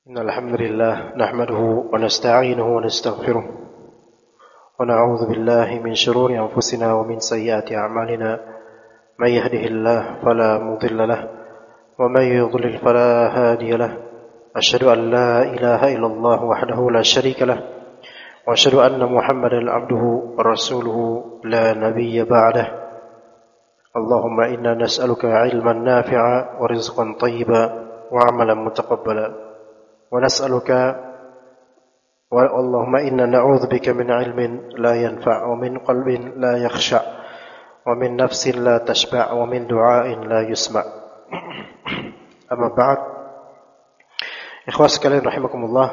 إن الحمد لله نحمده ونستعينه ونستغفره ونعوذ بالله من شرور أنفسنا ومن سيئات أعمالنا من يهده الله فلا مضل له ومن يضلل فلا هادي له أشهد أن لا إله إلا الله وحده لا شريك له وأشهد أن محمدا عبده ورسوله لا نبي بعده اللهم إنا نسألك علما نافعا ورزقا طيبا وعملا متقبلا ونسألك اللهم إنا نعوذ بك من علم لا ينفع ومن قلب لا يخشع ومن نفس لا تشبع ومن دعاء لا يسمع أما بعد ikhwas sekalian rahimakumullah,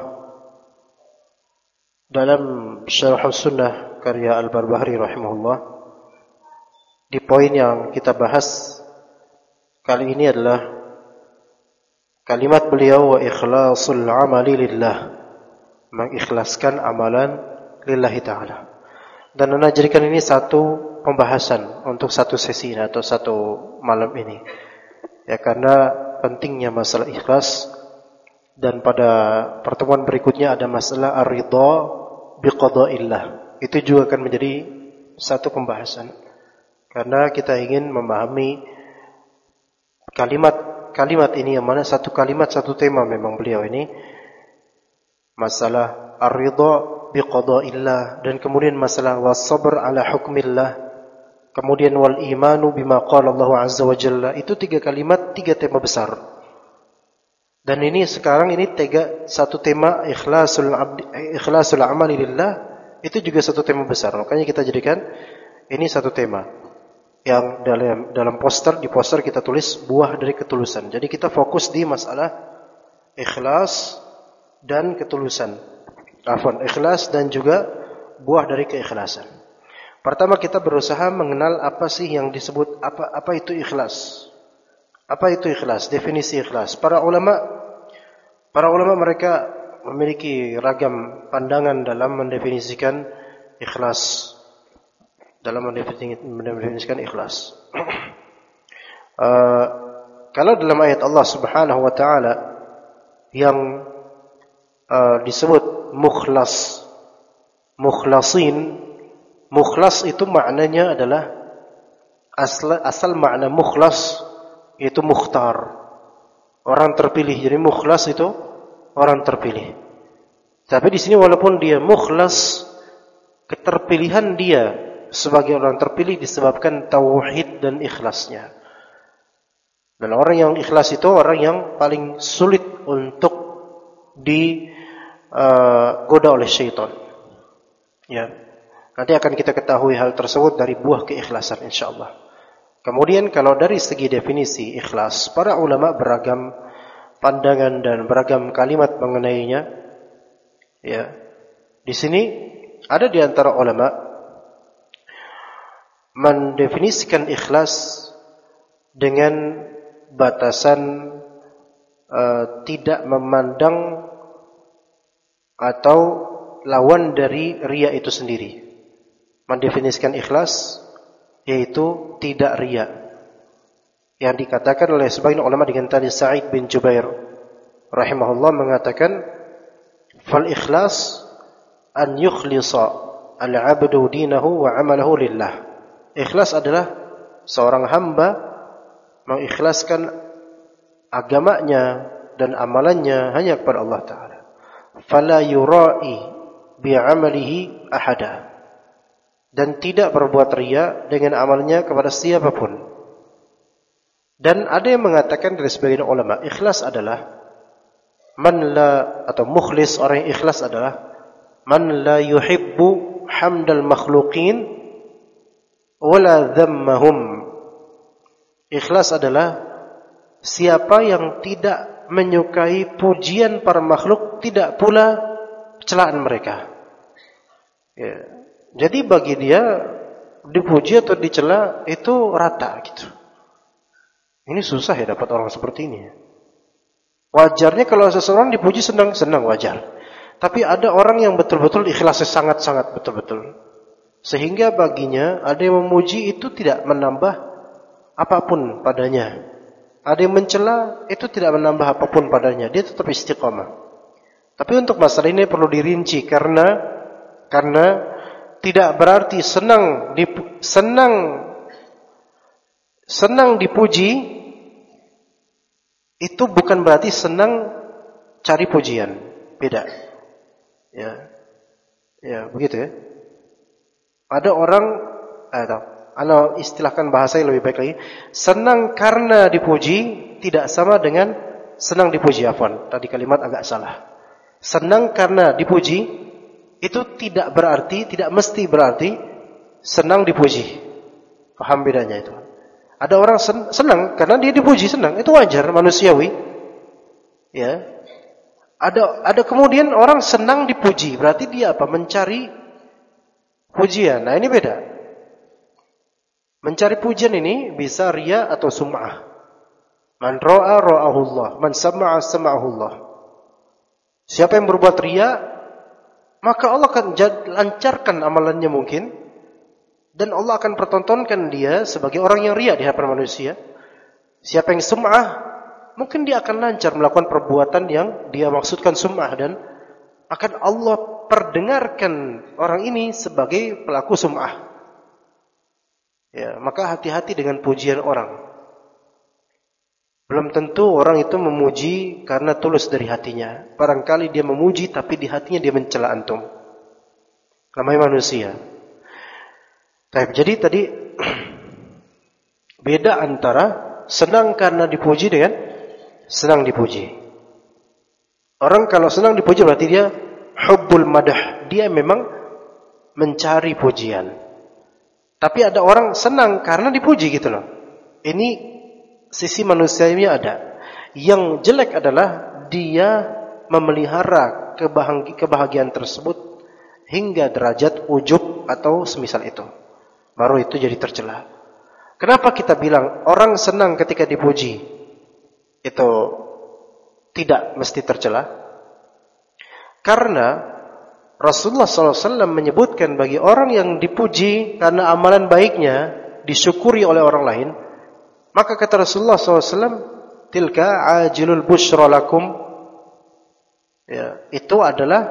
dalam Syarh Sunnah karya Al-Barbahari rahimahullah, di poin yang kita bahas kali ini adalah kalimat beliau wa ikhlasul amali lillah, mengikhlaskan amalan lillahi ta'ala. Dan Ana jadikan ini satu pembahasan untuk satu sesi atau satu malam ini. Ya, karena pentingnya masalah ikhlas. Dan pada pertemuan berikutnya ada masalah ar-ridha biqada'illah. Itu juga akan menjadi satu pembahasan. Karena kita ingin memahami kalimat ini, yang mana satu kalimat satu tema memang beliau ini, masalah ar-ridha biqada'illah, dan kemudian masalah was-sabr ala hukmillah, kemudian wal imanu bima qala Allah azza wa jalla. Itu tiga kalimat, tiga tema besar. Dan ini sekarang ini satu tema ikhlasul amali lillah, itu juga satu tema besar. Makanya kita jadikan ini satu tema yang dalam di poster kita tulis buah dari ketulusan. Jadi kita fokus di masalah ikhlas dan ketulusan. Ikhlas dan juga buah dari keikhlasan. Pertama kita berusaha mengenal apa sih yang disebut apa itu ikhlas. Apa itu ikhlas? Definisi ikhlas. Para ulama mereka memiliki ragam pandangan dalam mendefinisikan ikhlas. Kalau dalam ayat Allah Subhanahu wa taala yang disebut mukhlasin, mukhlas itu maknanya adalah asal makna mukhlas itu mukhtar, orang terpilih. Jadi mukhlas itu orang terpilih. Tapi di sini walaupun dia mukhlas, keterpilihan dia sebagai orang terpilih disebabkan tauhid dan ikhlasnya. Dan orang yang ikhlas itu orang yang paling sulit untuk digoda oleh syaitan. Ya. Nanti akan kita ketahui hal tersebut dari buah keikhlasan insyaallah. Kemudian kalau dari segi definisi ikhlas, para ulama beragam pandangan dan beragam kalimat mengenainya. Ya. Di sini ada di antara ulama mendefinisikan ikhlas dengan batasan tidak memandang atau lawan dari riya itu sendiri. Mendefinisikan ikhlas yaitu tidak riya. Yang dikatakan oleh sebagian ulama dengan tadi Sa'id bin Jubair rahimahullah mengatakan fal ikhlas an yukhlisa al-'abdu dinahu wa 'amalahu lillah. Ikhlas adalah seorang hamba mengikhlaskan agamanya dan amalannya hanya kepada Allah Ta'ala. Fala yura'i bi'amalihi ahada. Dan tidak berbuat riya dengan amalnya kepada siapapun. Dan ada yang mengatakan dari sebagian ulama, ikhlas adalah mukhlis, orang yang ikhlas adalah man la yuhibbu hamdal makhluqin wala dhammahum. Ikhlas adalah siapa yang tidak menyukai pujian para makhluk, tidak pula celaan mereka. Ya. Jadi bagi dia dipuji atau dicela itu rata gitu. Ini susah ya dapat orang seperti ini. Wajarnya kalau seseorang dipuji senang wajar. Tapi ada orang yang betul-betul ikhlasnya sangat-sangat betul-betul. Sehingga baginya ada yang memuji itu tidak menambah apapun padanya. Ada yang mencela itu tidak menambah apapun padanya. Dia tetap istiqamah. Tapi untuk masalah ini perlu dirinci karena tidak berarti senang dipuji itu bukan berarti senang cari pujian. Beda. Ya, begitu ya. Ada orang kalau istilahkan bahasa yang lebih baik lagi, senang karena dipuji tidak sama dengan senang dipuji. Afwan, tadi kalimat agak salah. Senang karena dipuji itu tidak mesti berarti senang dipuji. Paham bedanya itu? Ada orang senang karena dia dipuji, senang, itu wajar, manusiawi. Ya. Ada kemudian orang senang dipuji, berarti dia apa? Mencari pujian. Nah, ini beda. Mencari pujian ini bisa riya atau sum'ah. Man ra'a ra'ahullah, man sama'a sama'ahullah. Siapa yang berbuat riya, maka Allah akan lancarkan amalannya mungkin, dan Allah akan pertontonkan dia sebagai orang yang riya di hadapan manusia. Siapa yang sum'ah, mungkin dia akan lancar melakukan perbuatan yang dia maksudkan sum'ah, dan akan Allah perdengarkan orang ini sebagai pelaku sum'ah. Ya, maka hati-hati dengan pujian orang. Belum tentu orang itu memuji karena tulus dari hatinya. Barangkali dia memuji tapi di hatinya dia mencela antum. Namanya manusia. Jadi tadi beda antara senang karena dipuji dengan senang dipuji. Orang kalau senang dipuji berarti dia hubbul madah. Dia memang mencari pujian. Tapi ada orang senang karena dipuji gitu loh. Ini sisi manusianya ada. Yang jelek adalah dia memelihara kebahagiaan tersebut hingga derajat ujub atau semisal itu. Baru itu jadi tercela. Kenapa kita bilang orang senang ketika dipuji itu tidak mesti tercela? Karena Rasulullah SAW menyebutkan bagi orang yang dipuji karena amalan baiknya disyukuri oleh orang lain, maka kata Rasulullah SAW, tilka ajilul bushra lakum. Ya, itu adalah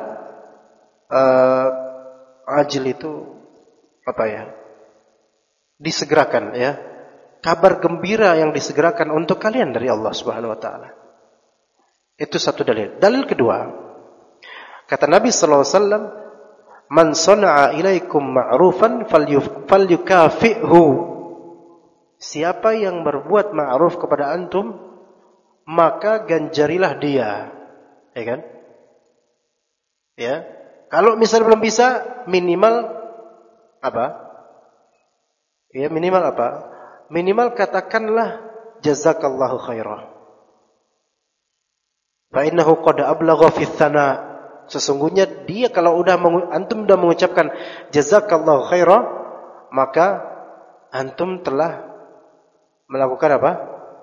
ajil itu apa ya? Disegerakan ya. Kabar gembira yang disegerakan untuk kalian dari Allah Subhanahu wa taala. Itu satu dalil. Dalil kedua, kata Nabi sallallahu alaihi wasallam, "Man sana'a ilaikum ma'rufan falyukafi'hu." Siapa yang berbuat ma'ruf kepada antum, maka ganjarilah dia. Ya kan? Ya. Kalau misalnya belum bisa, minimal apa? Ya, minimal apa? Minimal katakanlah jazakallahu khairah. Fa innahu qad ablagha fi tsana. Sesungguhnya dia kalau antum udah mengucapkan jazakallahu khairah, maka antum telah melakukan apa?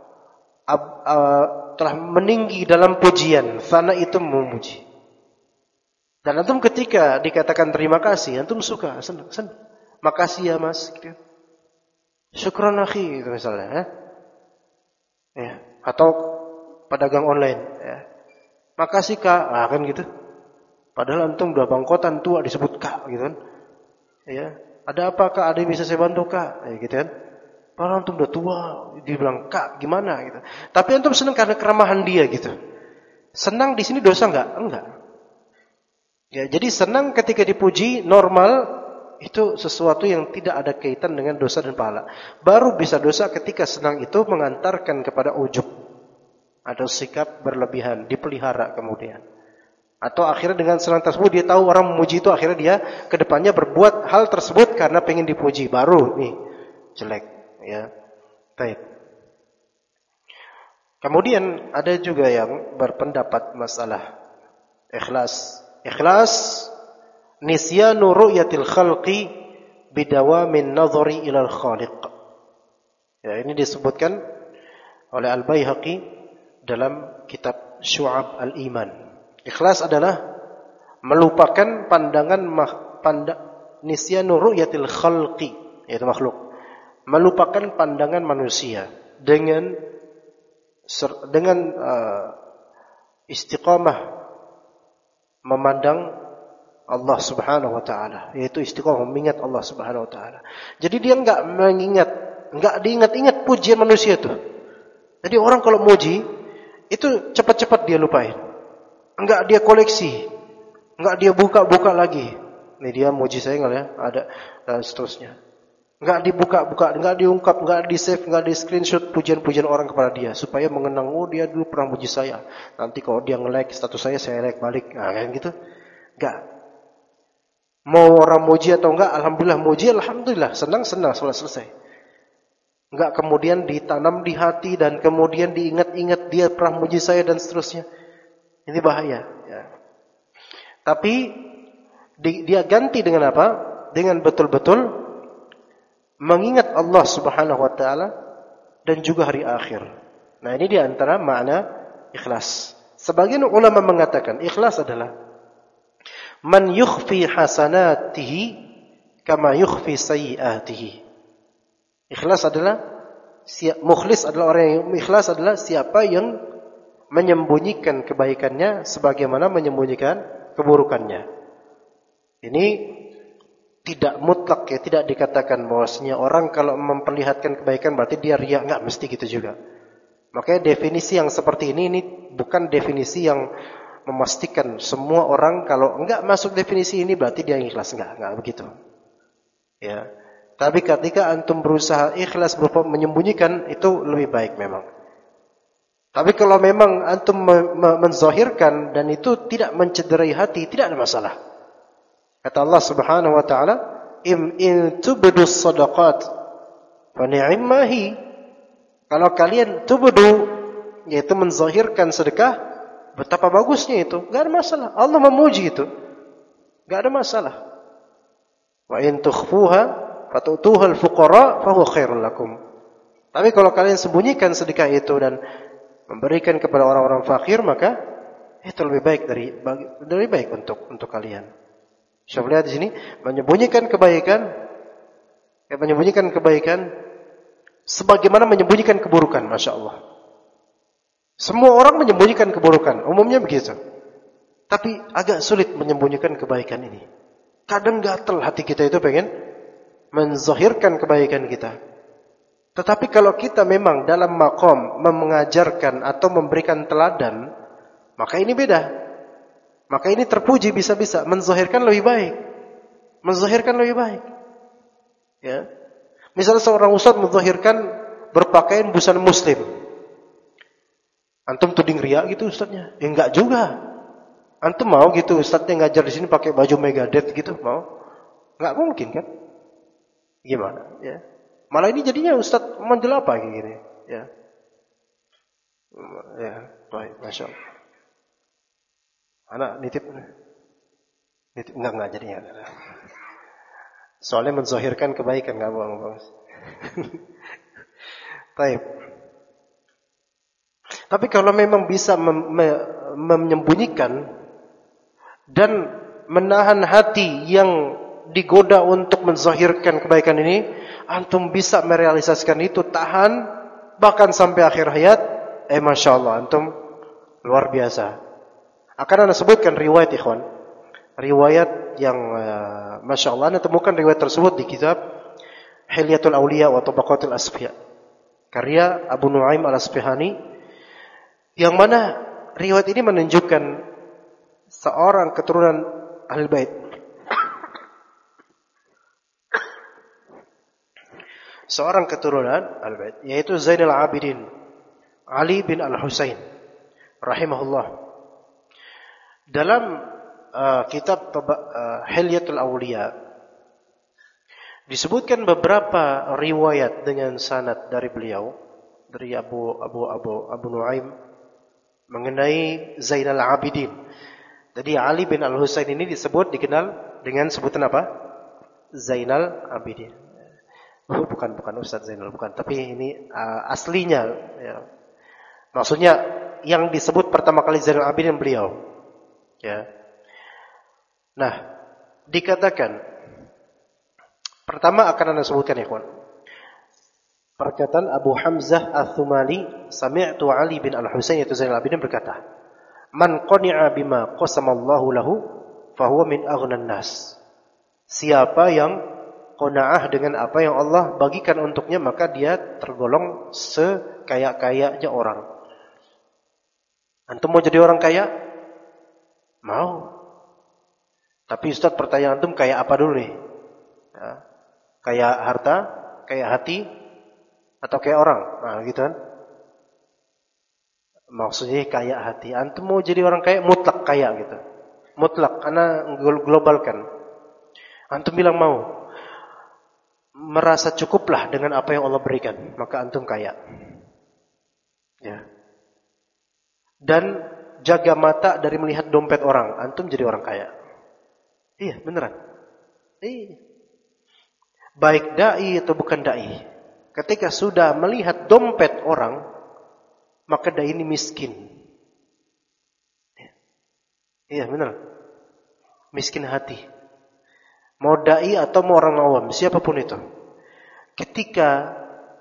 Telah meninggi dalam pujian. Tsana itu memuji. Dan antum ketika dikatakan terima kasih, antum suka, senang. Makasih ya Mas, gitu. Syukran akhi itu misalnya, ya. Atau pedagang online, ya. Makasih Kak, kan gitu. Padahal antum udah bangkotan tua disebut Kak gitu kan. Ya, ada apa Kak? Ada yang bisa saya bantu Kak? Ya gitu kan. Padahal antum udah tua, dibilang Kak, gimana gitu. Tapi antum senang karena keramahan dia gitu. Senang di sini dosa enggak? Enggak. Ya, jadi senang ketika dipuji normal itu sesuatu yang tidak ada kaitan dengan dosa dan pahala. Baru bisa dosa ketika senang itu mengantarkan kepada ujub. Ada sikap berlebihan, dipelihara kemudian. Atau akhirnya dengan senang tersebut dia tahu orang memuji itu, akhirnya dia kedepannya berbuat hal tersebut karena pengen dipuji. Baru nih jelek, ya. Baik. Kemudian ada juga yang berpendapat masalah ikhlas. Ikhlas nisyanu ru'yatil khalqi bidawamin nadhari ilal khaliq. Ya, ini disebutkan oleh Al-Baihaqi dalam kitab Syu'ab al-Iman. Ikhlas adalah melupakan nisyanu ru'yatil khalqi, yaitu makhluk. Melupakan pandangan manusia dengan istiqamah memandang Allah Subhanahu wa taala, yaitu istiqomah mengingat Allah Subhanahu wa taala. Jadi dia enggak diingat-ingat pujian manusia itu. Jadi orang kalau muji itu cepat-cepat dia lupain. Enggak dia koleksi, enggak dia buka-buka lagi. Nih dia muji saya enggak ya? Ada dan seterusnya. Enggak dibuka-buka, enggak diungkap, enggak di-save, enggak di-screenshot pujian-pujian orang kepada dia supaya mengenang, oh dia dulu pernah muji saya. Nanti kalau dia nge-like status saya like balik. Nah, kayak gitu. Enggak. Mau orang muji atau enggak, alhamdulillah muji, alhamdulillah, senang-senang selesai. Enggak kemudian ditanam di hati dan kemudian diingat-ingat dia pernah muji saya dan seterusnya. Ini bahaya. Ya. Tapi dia ganti dengan apa? Dengan betul-betul mengingat Allah Subhanahu wa taala dan juga hari akhir. Nah, ini di antara makna ikhlas. Sebagian ulama mengatakan ikhlas adalah man yukhfi hasanatihi kama yukhfi sayyiatihi. Ikhlas adalah mukhlis adalah orang yang ikhlas adalah siapa yang menyembunyikan kebaikannya sebagaimana menyembunyikan keburukannya. Ini tidak mutlak ya, tidak dikatakan bahwasanya orang kalau memperlihatkan kebaikan berarti dia riya, enggak mesti gitu juga. Makanya definisi yang seperti ini bukan definisi yang memastikan semua orang kalau enggak masuk definisi ini berarti dia ikhlas, enggak begitu. Ya. Tapi ketika antum berusaha ikhlas berupa menyembunyikan itu lebih baik memang. Tapi kalau memang antum menzahirkan dan itu tidak mencederai hati, tidak ada masalah. Kata Allah Subhanahu wa taala, in tubdus shadaqat fa ni'mahi. Kalau kalian tubdu yaitu menzahirkan sedekah, betapa bagusnya itu. Enggak ada masalah. Allah memuji itu. Enggak ada masalah. Wa in tukhfuha fatutuha al-fuqara fa huwa khairul lakum. Tapi kalau kalian sembunyikan sedekah itu dan memberikan kepada orang-orang fakir, maka itu lebih baik untuk kalian. Saya lihat di sini menyembunyikan kebaikan sebagaimana menyembunyikan keburukan, masya Allah. Semua orang menyembunyikan keburukan, umumnya begitu. Tapi agak sulit menyembunyikan kebaikan ini. Kadang gatal hati kita itu pengen menzahirkan kebaikan kita. Tetapi kalau kita memang dalam maqam mengajarkan atau memberikan teladan, maka ini beda. Maka ini terpuji bisa-bisa menzahirkan lebih baik. Menzahirkan lebih baik. Ya. Misalnya seorang ustaz menzahirkan berpakaian busana muslim. Antum tuding riya gitu ustaznya? Ya enggak juga. Antum mau gitu ustaznya ngajar di sini pakai baju Megadeth gitu, mau? Enggak mungkin kan? Gimana? Ya. Malah ini jadinya ustaz mandel apa kayak gini, ya. Ya, baik, masya Allah. Anak nitip enggak jadinya. Soalnya menzahirkan kebaikan enggak bohong. Baik. Tapi kalau memang bisa menyembunyikan dan menahan hati yang digoda untuk menzahirkan kebaikan ini, antum bisa merealisasikan itu, tahan bahkan sampai akhir hayat, masya Allah, antum luar biasa. Akan anda sebutkan riwayat ikhwan, riwayat yang masya Allah, anda temukan riwayat tersebut di kitab Hilyatul Awliya wa Tabaqatul Asfiya, karya Abu Nuaim Al-Asfihani, yang mana riwayat ini menunjukkan seorang keturunan Ahlul Bait, seorang keturunan Ahlul Bait, yaitu Zainal Abidin Ali bin Al-Husain rahimahullah. Dalam kitab Hilyatul Awliya disebutkan beberapa riwayat dengan sanad dari beliau, dari Abu Nuaim, mengenai Zainal Abidin. Jadi Ali bin Al-Husain ini dikenal dengan sebutan apa? Zainal Abidin. Bukan Ustaz Zainal, bukan. Tapi ini aslinya. Ya. Maksudnya yang disebut pertama kali Zainal Abidin beliau. Ya. Nah, dikatakan pertama akan anda sebutkan ya kawan. Perkataan Abu Hamzah Al-Thumali, sami'tu Ali bin Al-Husain yaitu Zainal Abidin berkata, Man qani'a bima qasamallahu lahu fahuwa min aghnan nas. Siapa yang qanaah dengan apa yang Allah bagikan untuknya, maka dia tergolong sekaya-kayanya orang. Antum mau jadi orang kaya? Mau. Tapi Ustaz, pertanyaan antum kayak apa dulu nih? Ya. Kayak harta, kayak hati, atau kayak orang? Nah, gitu kan? Maksudnya kayak hati. Antum mau jadi orang kaya, mutlak kaya gitu. Mutlak, karena globalkan. Antum bilang mau. Merasa cukuplah dengan apa yang Allah berikan, maka antum kaya. Ya. Dan jaga mata dari melihat dompet orang, antum jadi orang kaya. Iya, beneran. Iya. Baik dai atau bukan dai, ketika sudah melihat dompet orang, maka dai ini miskin. Iya, benar. Miskin hati. Mau dai atau mau orang awam, siapapun itu. Ketika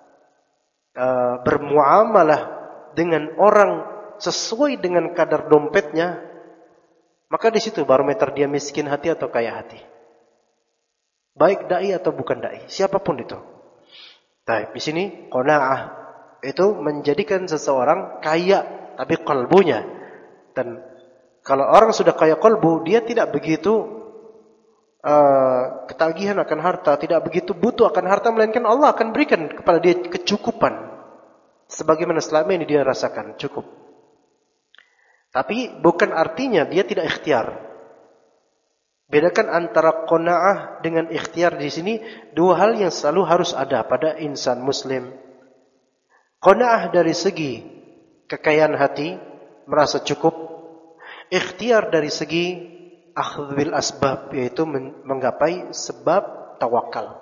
bermuamalah dengan orang sesuai dengan kadar dompetnya, maka di situ barometer dia miskin hati atau kaya hati. Baik dai atau bukan dai, siapapun itu. Baik, di sini qanaah itu menjadikan seseorang kaya tapi kalbunya. Dan kalau orang sudah kaya kalbu, dia tidak begitu ketagihan akan harta, tidak begitu butuh akan harta, melainkan Allah akan berikan kepada dia kecukupan sebagaimana selama ini dia rasakan cukup. Tapi bukan artinya dia tidak ikhtiar. Bedakan antara qanaah dengan ikhtiar di sini, dua hal yang selalu harus ada pada insan muslim. Qanaah dari segi kekayaan hati, merasa cukup. Ikhtiar dari segi akhdh bil asbab, yaitu menggapai sebab tawakal.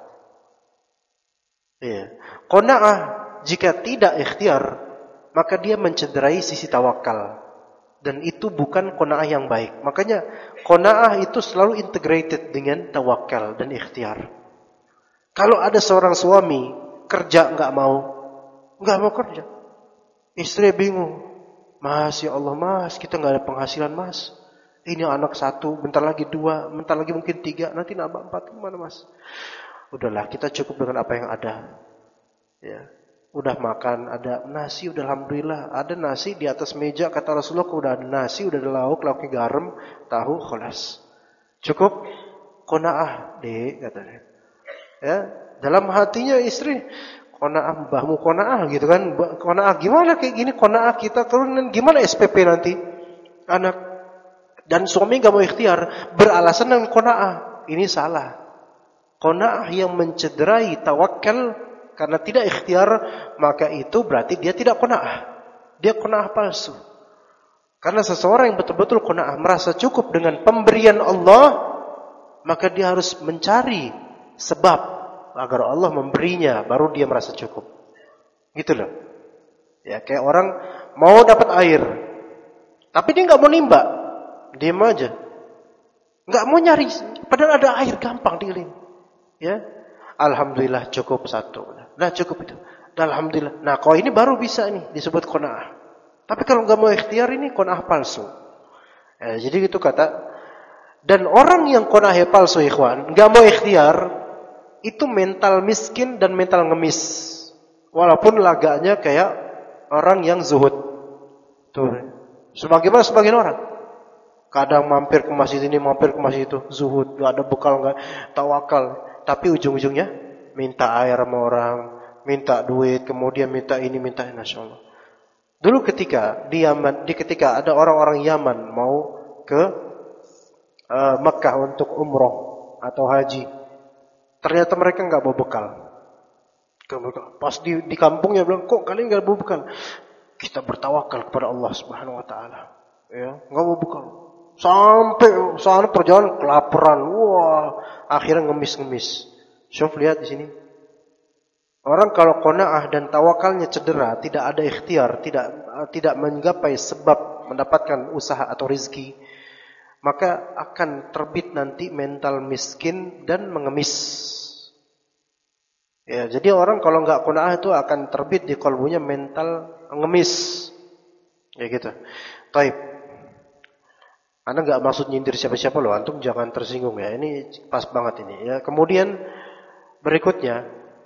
Ya. Qanaah jika tidak ikhtiar, maka dia mencederai sisi tawakal. Dan itu bukan qanaah yang baik. Makanya qanaah itu selalu integrated dengan tawakal dan ikhtiar. Kalau ada seorang suami kerja nggak mau kerja, istri bingung, Mas, ya Allah Mas, kita nggak ada penghasilan Mas. Ini anak satu, bentar lagi dua, bentar lagi mungkin tiga, nanti nambah empat, gimana Mas? Udahlah, kita cukup dengan apa yang ada. Ya. Udah makan, ada nasi, udah alhamdulillah. Ada nasi di atas meja, kata Rasulullah, udah ada nasi, udah ada lauknya garam, tahu, kholas. Cukup, qanaah, dek, katanya. Ya, dalam hatinya istri, qanaah, mbahmu qanaah, gitu kan. Qanaah, gimana kayak gini, qanaah kita turunin, gimana SPP nanti? Anak. Dan suami gak mau ikhtiar, beralasan dengan qanaah. Ini salah. Qanaah yang mencederai tawakal, karena tidak ikhtiar, maka itu berarti dia tidak qanaah. Dia qanaah palsu. Karena seseorang yang betul-betul qanaah, merasa cukup dengan pemberian Allah, maka dia harus mencari sebab agar Allah memberinya, baru dia merasa cukup. Gitu loh. Ya, kayak orang mau dapat air, tapi dia nggak mau nimba, diam aja. Nggak mau nyari, padahal ada air gampang dilim. Ya, alhamdulillah cukup satu. Nah cukup itu. Dan alhamdulillah. Nah kalau ini baru bisa nih disebut qanaah. Tapi kalau nggak mau ikhtiar, ini qanaah palsu. Jadi itu kata. Dan orang yang qanaah palsu, ikhwan, nggak mau ikhtiar, itu mental miskin dan mental ngemis. Walaupun laganya kayak orang yang zuhud. Tuh. Sebagaimana sebagian orang. Kadang mampir ke masjid ini, mampir ke masjid itu, zuhud, nggak ada bekal, nggak tawakal. Tapi ujung-ujungnya minta air sama orang, minta duit, kemudian minta ini, minta ini, Masya Allah. Dulu ketika di Yaman, ketika ada orang-orang Yaman mau ke Mekah untuk umroh atau haji, ternyata mereka nggak bawa bekal. Pas di kampungnya bilang, kok kalian nggak bawa bekal? Kita bertawakal kepada Allah Subhanahu Wa Taala. Ya, nggak bawa bekal. Sampai sana perjalanan kelaparan, wah, akhirnya ngemis-ngemis. Syuf, lihat di sini. Orang kalau qanaah dan tawakalnya cedera, tidak ada ikhtiar, tidak menggapai sebab mendapatkan usaha atau rezeki, maka akan terbit nanti mental miskin dan mengemis. Ya, jadi orang kalau nggak qanaah itu akan terbit di kalbunya mental ngemis. Ya gitu. Taib. Ana nggak maksud nyindir siapa-siapa loh, antum jangan tersinggung ya. Ini pas banget ini ya. Kemudian berikutnya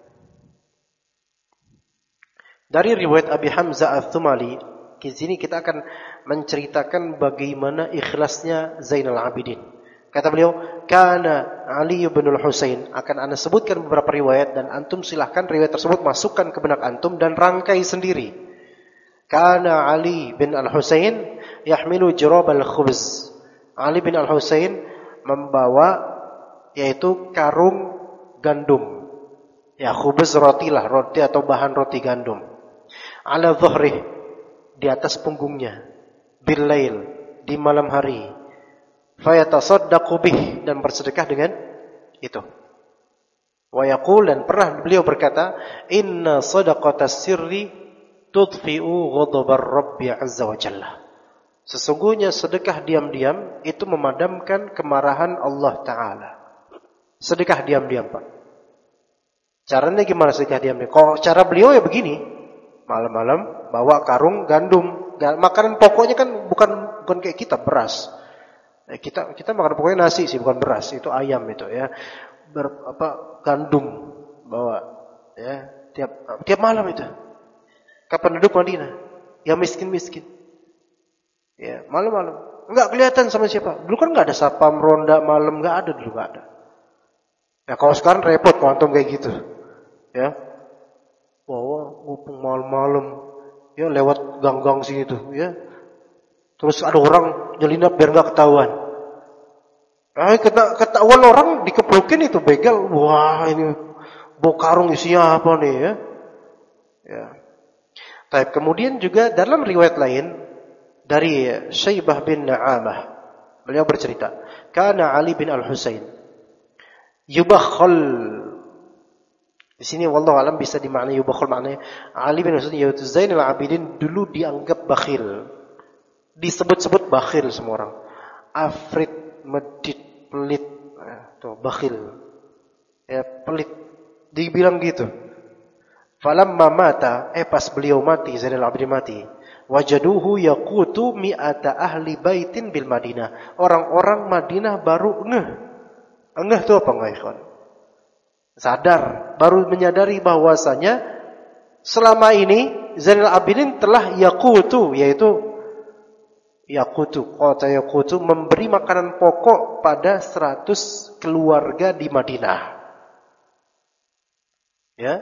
dari riwayat Abi Hamzah Ats-Tsumali, di sini kita akan menceritakan bagaimana ikhlasnya Zainal Abidin. Kata beliau, "Kana Ali bin Al-Husain." Akan ana sebutkan beberapa riwayat dan antum silahkan riwayat tersebut masukkan ke benak antum dan rangkai sendiri. Kana Ali bin Al-Husain yahmilu jirab al-khubz. Ali bin Al-Husain membawa yaitu karung gandum. Ya, khubz roti lah, roti atau bahan roti gandum. Ala dhuhrih, di atas punggungnya. Bil lail, di malam hari. Fayatasaddaqu bih, dan bersedekah dengan itu. Wa yaqul, dan pernah beliau berkata, "Inna sadaqatas sirri tudfi'u ghadabar Rabbi azza wa jalla." Sesungguhnya sedekah diam-diam itu memadamkan kemarahan Allah Ta'ala. Sedekah diam-diam, Pak. Caranya gimana sedekah diam-diam? Kalau cara beliau ya begini. Malam-malam bawa karung gandum. Makanan pokoknya kan bukan kayak kita, beras. Kita makan pokoknya nasi sih, bukan beras. Itu ayam itu ya. Gandum bawa ya tiap malam itu. Kapan penduduk Madinah yang miskin-miskin. Ya, malam-malam. Enggak kelihatan sama siapa. Dulu kan enggak ada satpam ronda malam, enggak ada dulu, enggak ada. Ya kalau sekarang repot kalau antum kayak gitu. Ya. Bawa ngupung malam-malam. Ya lewat gang-gang sini tuh, ya. Terus ada orang nyelinap biar enggak ketahuan. Ketahuan orang dikeplokin itu begal. Wah, ini bawa karung isinya apa nih ya? Ya. Tapi kemudian juga dalam riwayat lain dari Syaibah bin Na'amah, beliau bercerita, kana Ali bin Al-Husain yubakhal. Di sini wallahu alam bisa dimaknai yubakhal, maknanya Ali bin Al-Husain yaitu Zainal Abidin dulu dianggap bakhil. Disebut-sebut bakhil semua orang. Afrit, medit, pelit. Tuh, bakhil. Ya, pelit. Dibilang gitu. Falamma mata, pas beliau mati, Zainal Abidin mati, wajaduhu yaqutu mi'ata ahli baitin bil Madinah. Orang-orang Madinah baru ngeh. Ngeh itu apa enggak, ikhwan? Sadar, baru menyadari bahwasanya selama ini Zainal Abidin telah yaqutu, yaitu yaqutu, kata yaqutu, memberi makanan pokok pada 100 keluarga di Madinah. Ya.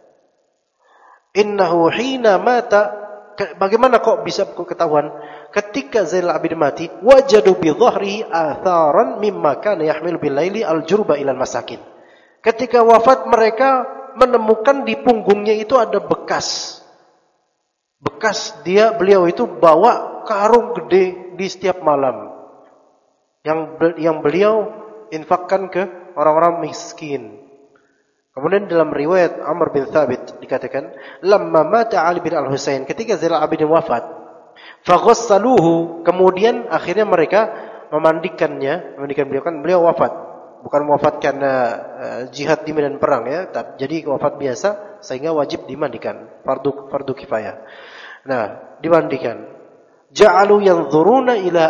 Innahu hina mata, bagaimana kok bisa ketahuan? Ketika Zainal Abidin mati, wajadu bi dhahrihi atharan mimma kana yahmil bil laili al-jurba ila al-masakin. Ketika wafat mereka menemukan di punggungnya itu ada bekas. Bekas beliau itu bawa karung gede di setiap malam. Yang beliau infakkan ke orang-orang miskin. Kemudian dalam riwayat Amr bin Thabit dikatakan, lamma mata Ali bin Al-Husain, ketika Zainal Abidin wafat, faghassaluhu, kemudian akhirnya mereka memandikan beliau, kan beliau wafat. Bukan wafat karena jihad di medan perang ya, jadi wafat biasa sehingga wajib dimandikan, fardu kifayah. Nah, dimandikan. Ja'alu yanzuruna ila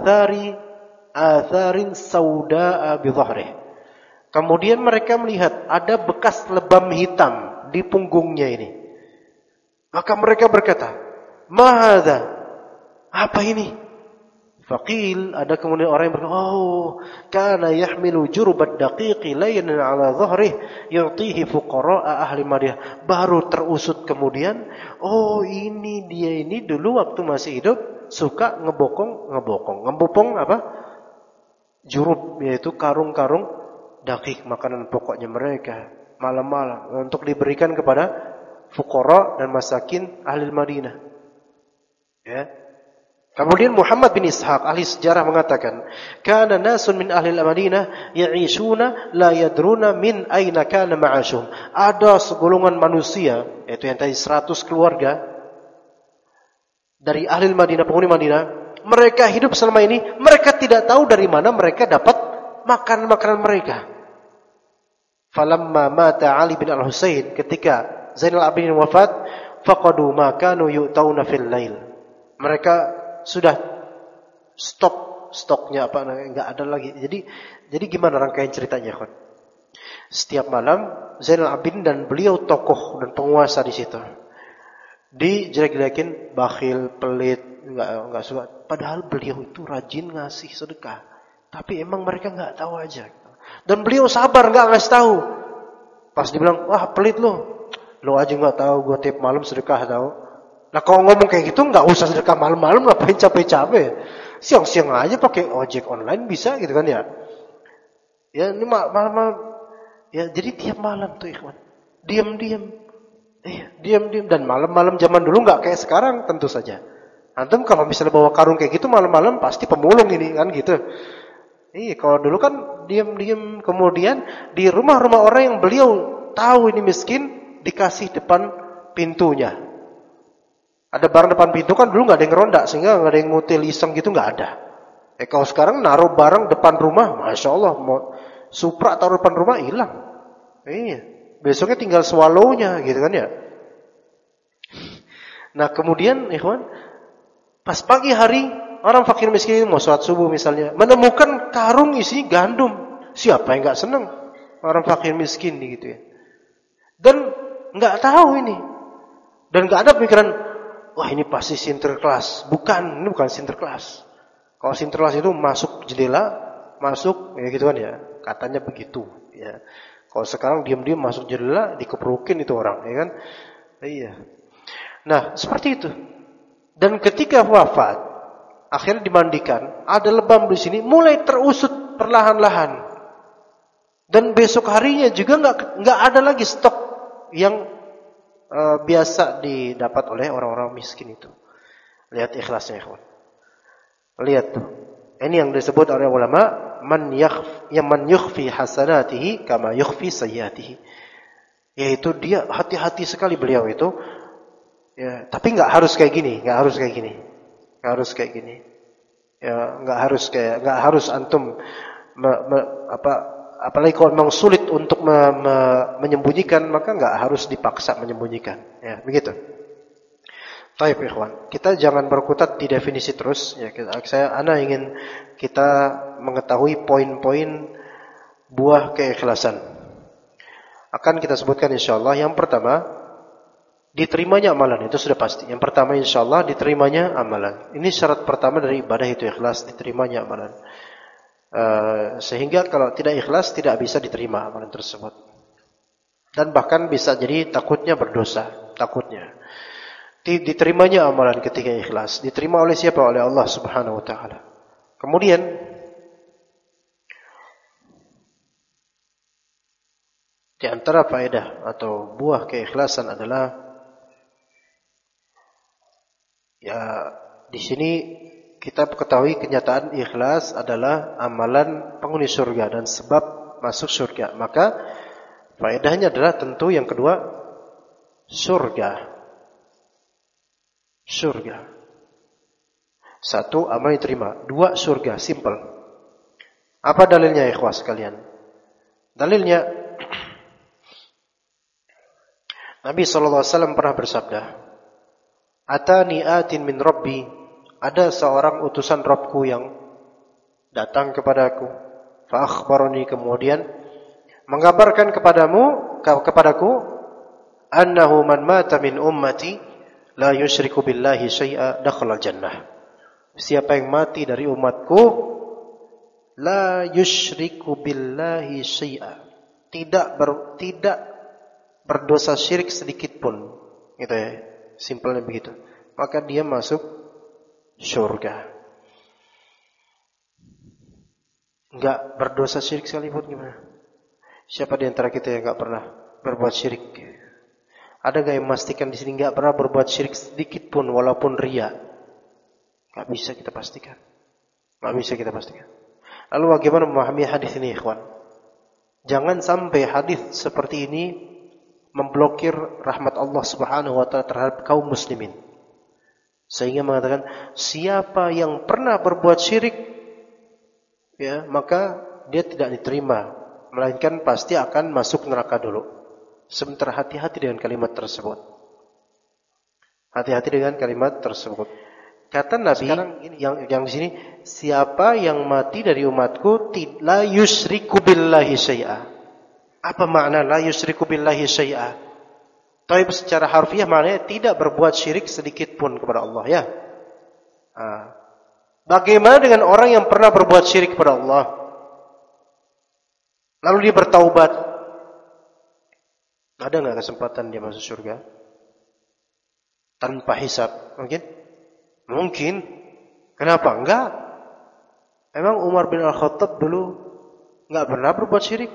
atharin saudaa bi dhahrih. Kemudian mereka melihat ada bekas lebam hitam di punggungnya ini. Maka mereka berkata, "Ma hadza?" Apa ini? Faqil, ada kemudian orang yang berkata, "Oh, kana yahmilu jurbat daqiqi laynan ala dhahrih yu'tihi fuqara'a ahli Madinah." Baru terusut kemudian, oh ini dia ini dulu waktu masih hidup suka ngebopong apa? Jurub, yaitu karung-karung daqiq, makanan pokoknya mereka malam-malam untuk diberikan kepada fuqara dan masakin ahli Madinah. Ya. Kemudian Muhammad bin Ishaq, ahli sejarah, mengatakan, kana nasun min ahli al-Madinah ya'ishuna la yadruna min aina kana ma'ashum. Ada segolongan manusia, yaitu yang tadi 100 keluarga dari ahli Madinah, penghuni Madinah, mereka hidup selama ini, mereka tidak tahu dari mana mereka dapat makanan mereka. Falamma mata Ali bin Al-Husain, ketika Zainal Abidin wafat, faqadu ma kanu yu'tauna fil lail. Mereka sudah stop stoknya apa enggak ada lagi. Jadi gimana rangkaian ceritanya, kawan? Setiap malam Zainal Abidin dan beliau tokoh dan penguasa di situ dijelek-jelekin bakhil, pelit, enggak suka. Padahal beliau itu rajin ngasih sedekah. Tapi emang mereka enggak tahu aja. Dan beliau sabar enggak ngasih tahu. Pas dibilang, "Wah, pelit lo aja enggak tahu gua tiap malam sedekah tahu." Nah, kalau ngomong kayak gitu enggak usah sedekah malam-malam, ngapain capek-capek. Siang-siang aja pakai ojek online bisa gitu kan ya. Ya, ini malam-malam ya, jadi tiap malam tuh ikhwan. Diam-diam. Diam-diam dan malam-malam zaman dulu enggak kayak sekarang tentu saja. Antum kalau misalnya bawa karung kayak gitu malam-malam pasti pemulung ini kan gitu. Kalau dulu kan diam-diam, kemudian di rumah-rumah orang yang beliau tahu ini miskin dikasih depan pintunya. Ada barang depan pintu kan dulu nggak ada yang ngeronda sehingga nggak ada yang ngutil iseng gitu nggak ada. Kalau sekarang naruh barang depan rumah, masya Allah, mau Supra taruh depan rumah hilang. Besoknya tinggal swallow-nya gitu kan ya. Nah kemudian ikhwan, pas pagi hari orang fakir miskin mau sholat subuh misalnya, menemukan karung isi gandum. Siapa yang nggak senang orang fakir miskin gitu ya? Dan nggak tahu ini, dan nggak ada pikiran, wah ini pasti sinterklas. Bukan, ini bukan sinterklas. Kalau sinterklas itu masuk jendela, masuk ya gitu kan ya, katanya begitu. Ya, kalau sekarang diam-diam masuk jendela, dikeperukin itu orang, ya kan? Iya. Nah seperti itu. Dan ketika wafat, akhirnya dimandikan, ada lebam di sini, mulai terusut perlahan-lahan. Dan besok harinya juga nggak ada lagi stok yang biasa didapat oleh orang-orang miskin itu. Lihat ikhlasnya, ikhwan. Lihat tuh. Ini yang disebut oleh ulama, man yukhfi hasanatihi kama yukhfi sayyiatihi. Yaitu dia hati-hati sekali beliau itu. Ya, tapi nggak harus kayak gini, nggak harus kayak gini. Ya, nggak harus antum apalagi kalau memang sulit untuk menyembunyikan, maka nggak harus dipaksa menyembunyikan. Ya, begitu. Baik, ikhwan. Kita jangan berkutat di definisi terus. Ya, ana ingin kita mengetahui poin-poin buah keikhlasan. Akan kita sebutkan insyaallah. Yang pertama, diterimanya amalan, itu sudah pasti. Yang pertama insyaallah diterimanya amalan. Ini syarat pertama dari ibadah itu ikhlas, diterimanya amalan. Sehingga kalau tidak ikhlas tidak bisa diterima amalan tersebut. Dan bahkan bisa jadi takutnya berdosa, takutnya. Diterimanya amalan ketika ikhlas, diterima oleh siapa? Oleh Allah Subhanahu wa taala. Kemudian di antara faedah atau buah keikhlasan adalah ya, di sini kita ketahui kenyataan ikhlas adalah amalan penghuni surga dan sebab masuk surga. Maka faedahnya adalah tentu yang kedua, surga. Satu, amal diterima. Dua, surga. Simple. Apa dalilnya ikhwas sekalian? Dalilnya, Nabi SAW pernah bersabda, Atani atin min Rabbi, ada seorang utusan Rabbku yang datang kepadaku. Fa akhbarani, kemudian mengabarkan kepadaku, annahu man mata min ummati la yusyriku billahi syai'a dakhala jannah. Siapa yang mati dari umatku, la yusyriku billahi syai'a, tidak berdosa syirik sedikit pun, gitu ya. Simpelnya begitu. Maka dia masuk surga. Enggak berdosa syirik sekalipun gimana? Siapa di antara kita yang enggak pernah berbuat syirik? Ada enggak yang memastikan di sini enggak pernah berbuat syirik sedikit pun walaupun riya? Enggak bisa kita pastikan. Lalu bagaimana memahami hadis ini, ikhwan? Jangan sampai hadis seperti ini memblokir rahmat Allah Subhanahu wa taala terhadap kaum muslimin. Sehingga mengatakan siapa yang pernah berbuat syirik, ya, maka dia tidak diterima, melainkan pasti akan masuk neraka dulu. Sementara hati-hati dengan kalimat tersebut. Kata Nabi yang di sini, siapa yang mati dari umatku la yusyriku billahi syai'a. Apa makna la yusyriku billahi syai'a? Tapi secara harfiah maknanya tidak berbuat syirik sedikit pun kepada Allah, ya. Bagaimana dengan orang yang pernah berbuat syirik kepada Allah? Lalu dia bertaubat. Ada enggak kesempatan dia masuk surga? Tanpa hisab, mungkin? Mungkin. Kenapa? Enggak. Emang Umar bin Al-Khattab dulu enggak pernah berbuat syirik?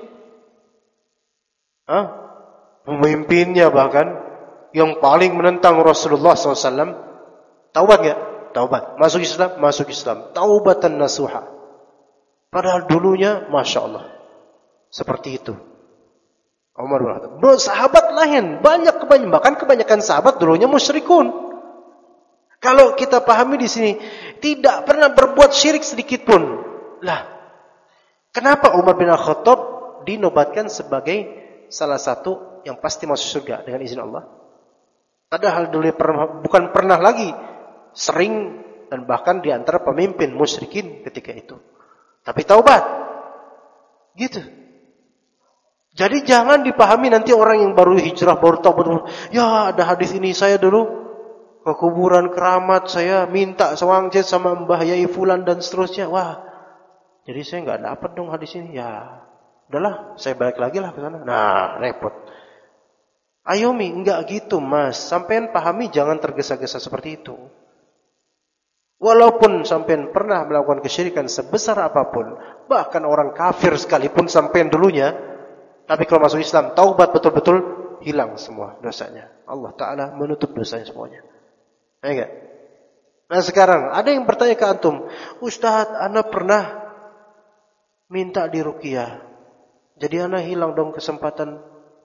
Pemimpinnya bahkan yang paling menentang Rasulullah SAW, taubat enggak? Taubat. Masuk Islam? Masuk Islam. Taubatan nasuha. Padahal dulunya, Masya Allah, seperti itu. Umar bin Al-Khattab. Sahabat lain, bahkan kebanyakan sahabat dulunya musyrikun. Kalau kita pahami di sini, tidak pernah berbuat syirik sedikit pun. Lah, kenapa Umar bin Al-Khattab dinobatkan sebagai salah satu yang pasti masuk surga dengan izin Allah? Padahal dulu bukan pernah lagi, sering dan bahkan di antara pemimpin musyrikin ketika itu. Tapi taubat. Gitu. Jadi jangan dipahami nanti orang yang baru hijrah, baru taubat. Ya, ada hadis ini, saya dulu ke kuburan keramat, saya minta sewangjet sama Mbah Yai Fulan dan seterusnya. Wah, jadi saya nggak dapat dong hadis ini. Ya, udahlah, saya balik lagi lah ke sana. Nah, repot. Ayomi, enggak gitu mas. Sampean pahami, jangan tergesa-gesa seperti itu. Walaupun sampean pernah melakukan kesyirikan sebesar apapun, bahkan orang kafir sekalipun sampean dulunya, tapi kalau masuk Islam, taubat betul-betul, hilang semua dosanya. Allah Ta'ala menutup dosanya semuanya. Enggak? Nah sekarang, ada yang bertanya ke antum, Ustaz, ana pernah minta diruqyah. Jadi ana hilang dong kesempatan.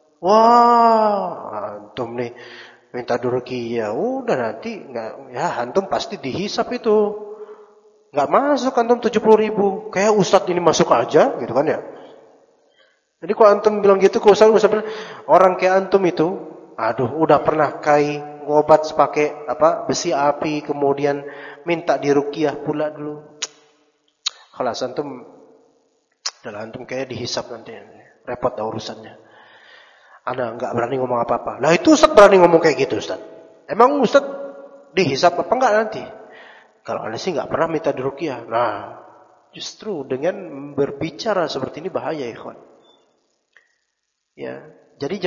Wah, antum nih minta diruqyah. Udah nanti, enggak, ya antum pasti dihisap itu. Enggak masuk antum 70.000. Kayak Ustaz ini masuk aja, gitu kan ya. Jadi kalau antum bilang gitu, kalau saya bilang, orang kayak antum itu, aduh, udah pernah kai ngobat pakai besi api, kemudian minta diruqyah pula dulu. Kalau antum, adalah antum kayak dihisap nanti, repot dah urusannya. Ana nggak berani ngomong apa-apa. Lah itu Ustaz berani ngomong kayak gitu Ustaz. Emang Ustaz dihisap apa enggak nanti? Kalau ana sih nggak pernah minta diruqyah. Nah, justru dengan berbicara seperti ini bahaya, ikhwan. Ya, jadi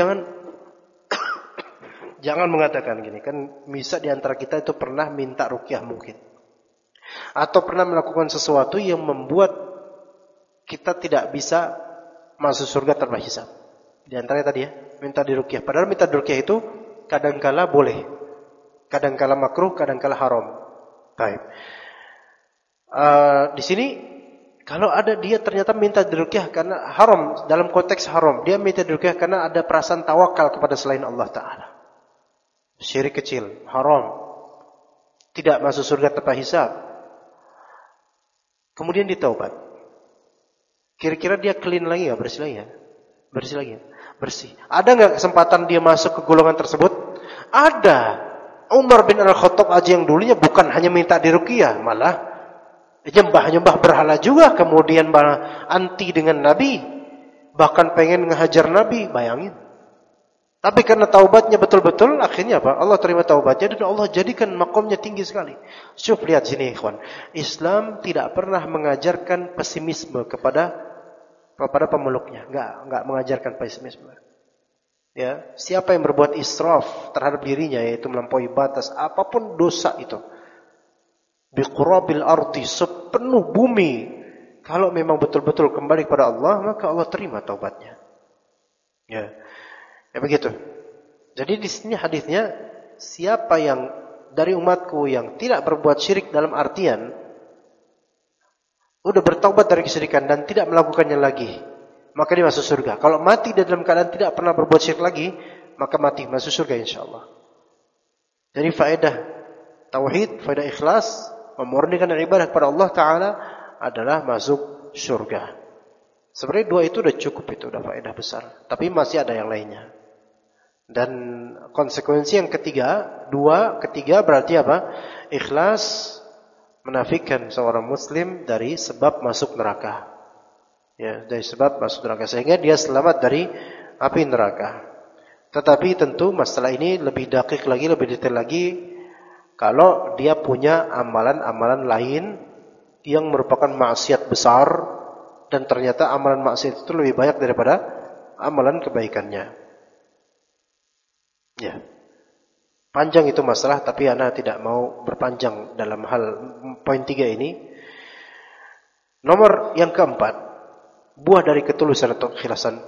jangan mengatakan gini, kan bisa di antara kita itu pernah minta ruqyah mungkin. Atau pernah melakukan sesuatu yang membuat kita tidak bisa masuk surga tanpa hisab. Di antaranya tadi ya, minta diruqyah. Padahal minta diruqyah itu kadangkala boleh, kadangkala makruh, kadangkala haram. Baik. Di sini kalau ada dia ternyata minta diruqyah karena haram, dalam konteks haram, dia minta diruqyah karena ada perasaan tawakal kepada selain Allah Ta'ala. Syirik kecil, haram, tidak masuk surga tanpa hisab. Kemudian ditaubat. Kira-kira dia clean lagi ya, bersih lagi ya? Bersih lagi ya? Bersih. Ada nggak kesempatan dia masuk ke golongan tersebut? Ada. Umar bin Al-Khattab aja yang dulunya bukan hanya minta diruqyah, malah nyembah-nyembah berhala juga, kemudian malah anti dengan Nabi, bahkan pengen ngehajar Nabi, bayangin. Tapi karena taubatnya betul-betul, akhirnya apa? Allah terima taubatnya dan Allah jadikan makomnya tinggi sekali. Syuf, lihat sini ikhwan. Islam tidak pernah mengajarkan pesimisme kepada pemeluknya. Enggak mengajarkan pesimisme. Ya, siapa yang berbuat israf terhadap dirinya, yaitu melampaui batas, apapun dosa itu, biqurabil ardi, sepenuh bumi, kalau memang betul-betul kembali kepada Allah, maka Allah terima taubatnya. Ya begitu. Jadi di sini hadisnya, siapa yang dari umatku yang tidak berbuat syirik dalam artian udah bertaubat dari kesyirikan dan tidak melakukannya lagi, maka dia masuk surga. Kalau mati dalam keadaan tidak pernah berbuat syirik lagi, maka mati masuk surga insyaallah. Jadi faedah tauhid, faedah ikhlas, memurnikan ibadah kepada Allah Ta'ala adalah masuk surga. Sebenarnya dua itu udah cukup, itu udah faedah besar. Tapi masih ada yang lainnya. Dan konsekuensi yang ketiga berarti apa? Ikhlas menafikan seorang muslim dari sebab masuk neraka. Ya, dari sebab masuk neraka sehingga dia selamat dari api neraka. Tetapi tentu masalah ini lebih dakik lagi, lebih detail lagi kalau dia punya amalan-amalan lain yang merupakan maksiat besar dan ternyata amalan maksiat itu lebih banyak daripada amalan kebaikannya. Ya. Panjang itu masalah, tapi ana tidak mau berpanjang dalam hal poin 3 ini. Nomor yang keempat, buah dari ketulusan atau ikhlasan,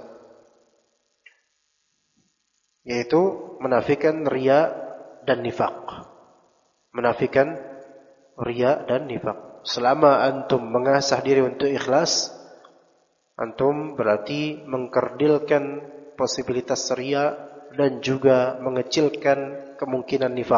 yaitu menafikan riya dan nifaq. Menafikan riya dan nifaq. Selama antum mengasah diri untuk ikhlas, antum berarti mengkerdilkan posibilitas riya dan juga mengecilkan kemungkinan nifaq.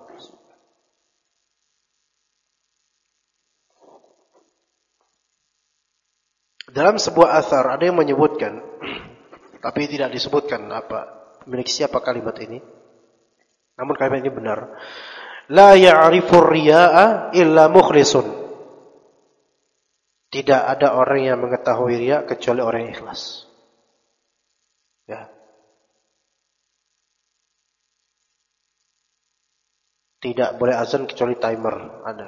Dalam sebuah athar ada yang menyebutkan, tapi tidak disebutkan milik siapa kalimat ini. Namun kalimat ini benar. La ya'rifu riya'a illa mukhlisun. Tidak ada orang yang mengetahui riya kecuali orang yang ikhlas. Ya. Tidak boleh azan kecuali timer ada.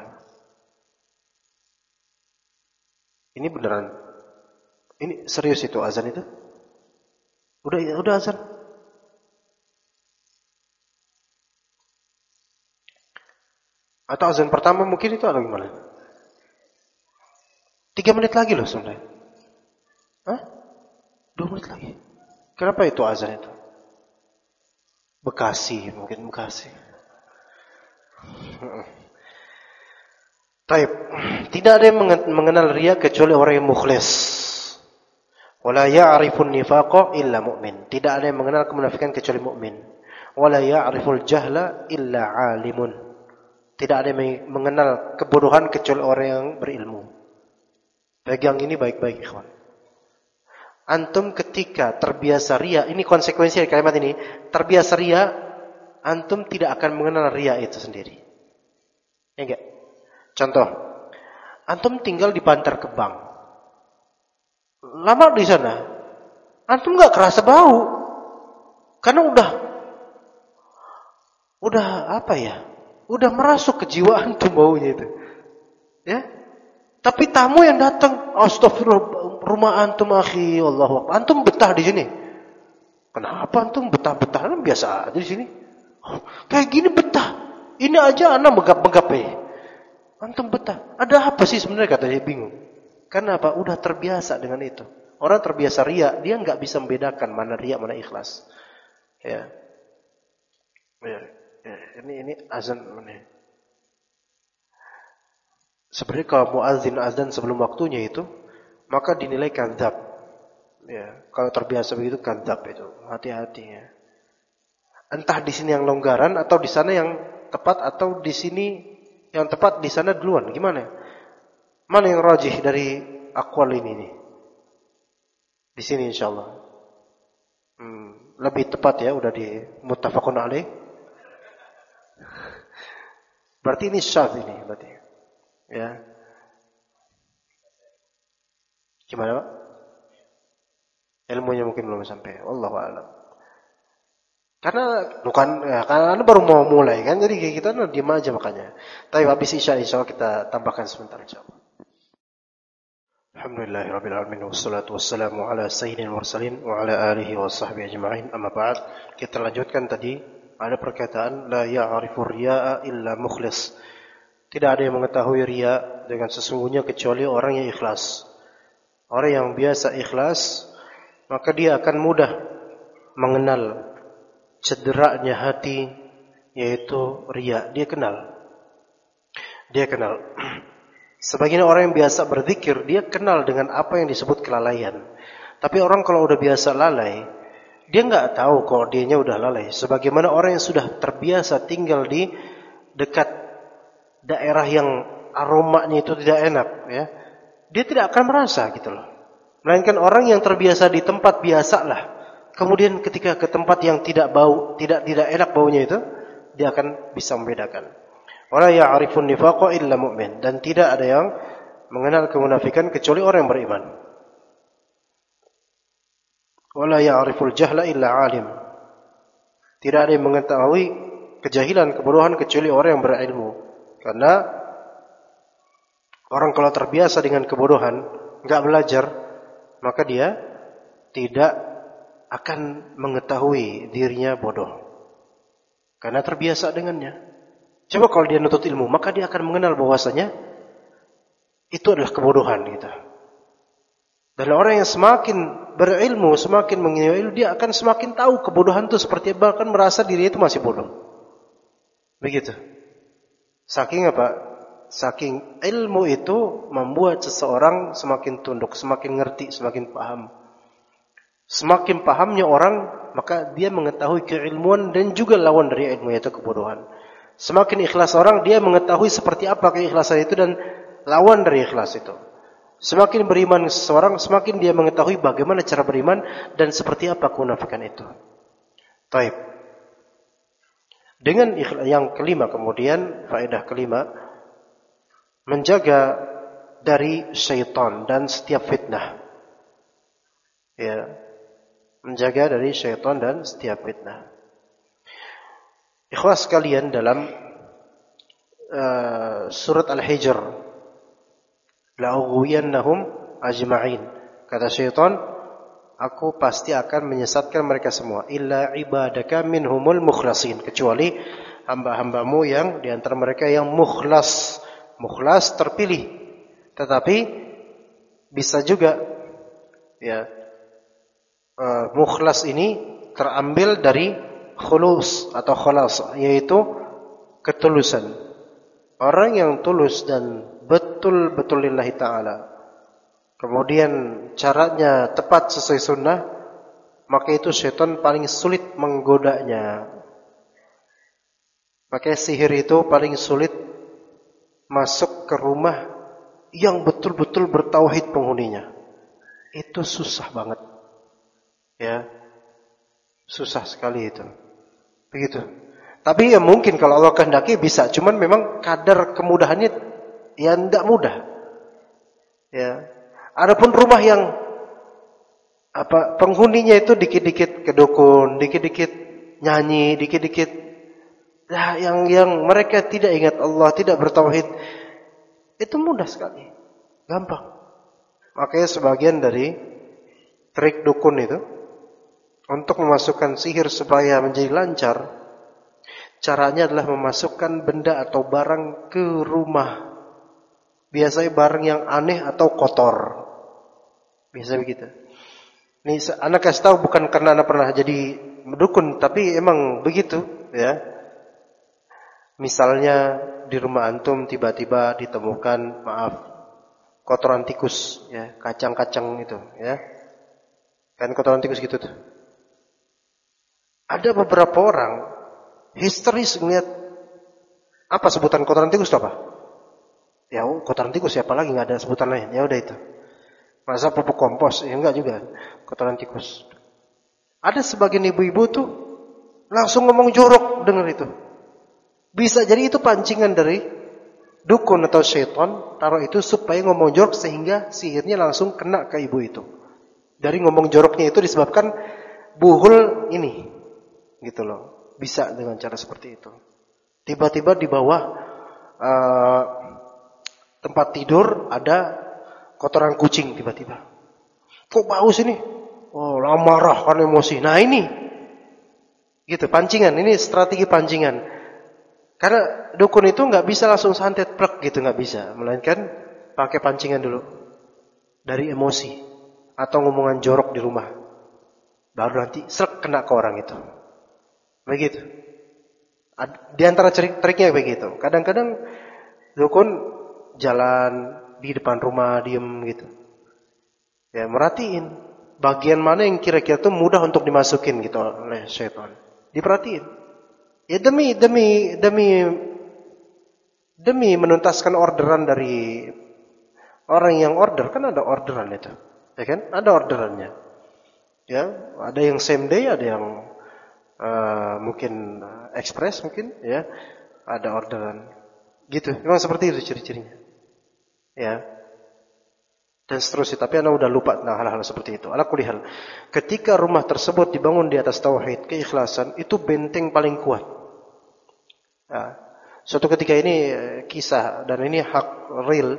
Ini beneran. Ini serius itu azan itu? Udah azan. Atau azan pertama mungkin itu atau gimana? 3 menit lagi loh sebenarnya. Hah? 2 menit lagi. Kenapa itu azan itu? Bekasi, mungkin Bekasi. Taib. Tidak ada yang mengenal riya kecuali orang yang mukhlis. Wala ya'rifun nifaqa illa mu'min. Tidak ada yang mengenal kemunafikan kecuali mukmin. Wala ya'riful jahla illa 'alimun. Tidak ada yang mengenal kebodohan kecuali orang yang berilmu. Pegang ini baik-baik, ikhwan. Antum ketika terbiasa riya, ini konsekuensi dari kalimat ini, terbiasa riya, antum tidak akan mengenal riya itu sendiri. Ya enggak? Contoh, antum tinggal di Bantar Gebang. Lama di sana, antum enggak kerasa bau. Karena udah apa ya? Udah merasuk ke jiwa antum baunya itu. Ya? Tapi tamu yang datang, astagfirullah, rumah antum akhi, Allahu akbar. Antum betah di sini. Kenapa antum betah-betah? Biasa aja di sini. Kayak gini betah. Ini aja anak megap-megap ya. Antum betah. Ada apa sih sebenarnya, katanya bingung. Karena apa? Udah terbiasa dengan itu. Orang terbiasa riya, dia enggak bisa membedakan mana riya mana ikhlas. Ya. Ini azan mana? Sebenarnya kalau muadzin azan sebelum waktunya itu, maka dinilai kadzab. Ya, kalau terbiasa begitu kadzab itu. Hati-hati ya. Entah di sini yang longgaran atau di sana yang tepat, atau di sini yang tepat di sana duluan. Gimana? Mana yang rajih dari aqwal ini nih? Di sini insyaallah. Lebih tepat ya, udah di muttafaqun alaih. Berarti ini syadz ini berarti. Ya. Gimana, Pak? Ilmunya mungkin belum sampai. Wallahu a'lam. Karena Anda baru mau mulai kan, jadi kita diam aja makanya. Tapi habis Isya insyaallah kita tambahkan sebentar insyaallah. Alhamdulillahirabbil alamin wassalatu wassalamu ala sayyidil mursalin wa ala alihi washabbihi ajma'in. Amma ba'd, kita lanjutkan tadi ada perkataan la ya'rifu riya'a illa mukhlis. Tidak ada yang mengetahui riya dengan sesungguhnya kecuali orang yang ikhlas. Orang yang biasa ikhlas, maka dia akan mudah mengenal cederanya hati, yaitu riya. Dia kenal. Sebagian orang yang biasa berzikir, dia kenal dengan apa yang disebut kelalaian. Tapi orang kalau udah biasa lalai, dia nggak tahu kalau dianya udah lalai. Sebagaimana orang yang sudah terbiasa tinggal di dekat daerah yang aromanya itu tidak enak, ya, dia tidak akan merasa gitu loh. Melainkan orang yang terbiasa di tempat biasalah, kemudian ketika ke tempat yang tidak bau, tidak enak baunya itu, dia akan bisa membedakan. Wala ya'rifun nifaqa illa mu'min, dan tidak ada yang mengenal kemunafikan kecuali orang yang beriman. Wala ya'riful jahla illa 'alim. Tidak ada yang mengetahui kejahilan, kebodohan kecuali orang yang berilmu. Karena orang kalau terbiasa dengan kebodohan, enggak belajar, maka dia tidak akan mengetahui dirinya bodoh. Karena terbiasa dengannya. Coba kalau dia nutut ilmu, maka dia akan mengenal bahwasanya itu adalah kebodohan gitu. Dan orang yang semakin berilmu, semakin mengingat ilmu, dia akan semakin tahu kebodohan itu seperti apa, bahkan merasa dirinya itu masih bodoh. Begitu. Saking apa? Saking ilmu itu membuat seseorang semakin tunduk, semakin ngerti, semakin paham. Semakin pahamnya orang, maka dia mengetahui keilmuan dan juga lawan dari ilmu, yaitu kebodohan. Semakin ikhlas orang, dia mengetahui seperti apa keikhlasan itu dan lawan dari ikhlas itu. Semakin beriman seseorang, semakin dia mengetahui bagaimana cara beriman dan seperti apa kemunafikan itu. Taib. Dengan yang kelima kemudian, faedah kelima, menjaga dari syaitan dan setiap fitnah. Ya, menjaga dari syaitan dan setiap fitnah. Ikhwas sekalian, dalam surat Al-Hijr, la'ughwiyannahum ajma'in. Kata syaitan, aku pasti akan menyesatkan mereka semua, illa ibadaka minhumul mukhlasin, kecuali hamba-hambamu yang di antara mereka yang mukhlas. Mukhlas terpilih. Tetapi bisa juga ya, mukhlas ini terambil dari khulus atau khalas, yaitu ketulusan. Orang yang tulus dan betul-betul lillahi ta'ala, kemudian caranya tepat sesuai sunnah, maka itu syaitan paling sulit menggodanya. Maka sihir itu paling sulit masuk ke rumah yang betul-betul bertauhid penghuninya. Itu susah banget. Ya. Susah sekali itu. Begitu. Tapi ya mungkin kalau Allah kehendaki bisa, cuman memang kadar kemudahannya ya tidak mudah. Ya. Adapun rumah yang penghuninya itu dikit-dikit ke dukun, dikit-dikit nyanyi, dikit-dikit yang mereka tidak ingat Allah, tidak bertauhid, itu mudah sekali, gampang. Makanya sebagian dari trik dukun itu untuk memasukkan sihir supaya menjadi lancar, caranya adalah memasukkan benda atau barang ke rumah. Biasanya barang yang aneh atau kotor. Biasa begitu. Ini anak kasih tahu bukan karena anak pernah jadi dukun, tapi emang begitu, ya. Misalnya di rumah antum tiba-tiba ditemukan, kotoran tikus, ya, kacang-kacang itu, ya. Kan kotoran tikus gitu tuh. Ada beberapa orang histeris ngeliat apa sebutan kotoran tikus itu apa? Ya kotoran tikus, siapa lagi, nggak ada sebutan lain. Ya udah itu. Masa pupuk kompos? Ya enggak juga. Kotoran tikus. Ada sebagian ibu-ibu tuh langsung ngomong jorok dengar itu. Bisa jadi itu pancingan dari dukun atau syaitan, taruh itu supaya ngomong jorok sehingga sihirnya langsung kena ke ibu itu. Dari ngomong joroknya itu disebabkan buhul ini. Gitu loh. Bisa dengan cara seperti itu. Tiba-tiba di bawah tempat tidur ada kotoran kucing tiba-tiba. Kok bau sini? Oh, marah kan, emosi. Nah ini, gitu, pancingan. Ini strategi pancingan. Karena dukun itu nggak bisa langsung santet plek gitu, nggak bisa. Melainkan pakai pancingan dulu dari emosi atau ngomongan jorok di rumah. Baru nanti srek kena ke orang itu. Begitu. Di antara triknya begitu. Kadang-kadang dukun jalan di depan rumah diem gitu. Ya, merhatiin bagian mana yang kira-kira tuh mudah untuk dimasukin gitu oleh syaitan. Diperhatiin. Ya demi menuntaskan orderan dari orang yang order, kan ada orderan itu. Ya kan? Ada orderannya. Ya, ada yang same day, ada yang mungkin express mungkin, ya. Ada orderan. Gitu. Memang seperti itu ciri-cirinya. Ya. Dan seterusnya. Tapi Anda udah lupa tentang hal-hal seperti itu. Ala kulli hal. Ketika rumah tersebut dibangun di atas tauhid, keikhlasan, itu benteng paling kuat. Nah, suatu ketika ini kisah dan ini hak real.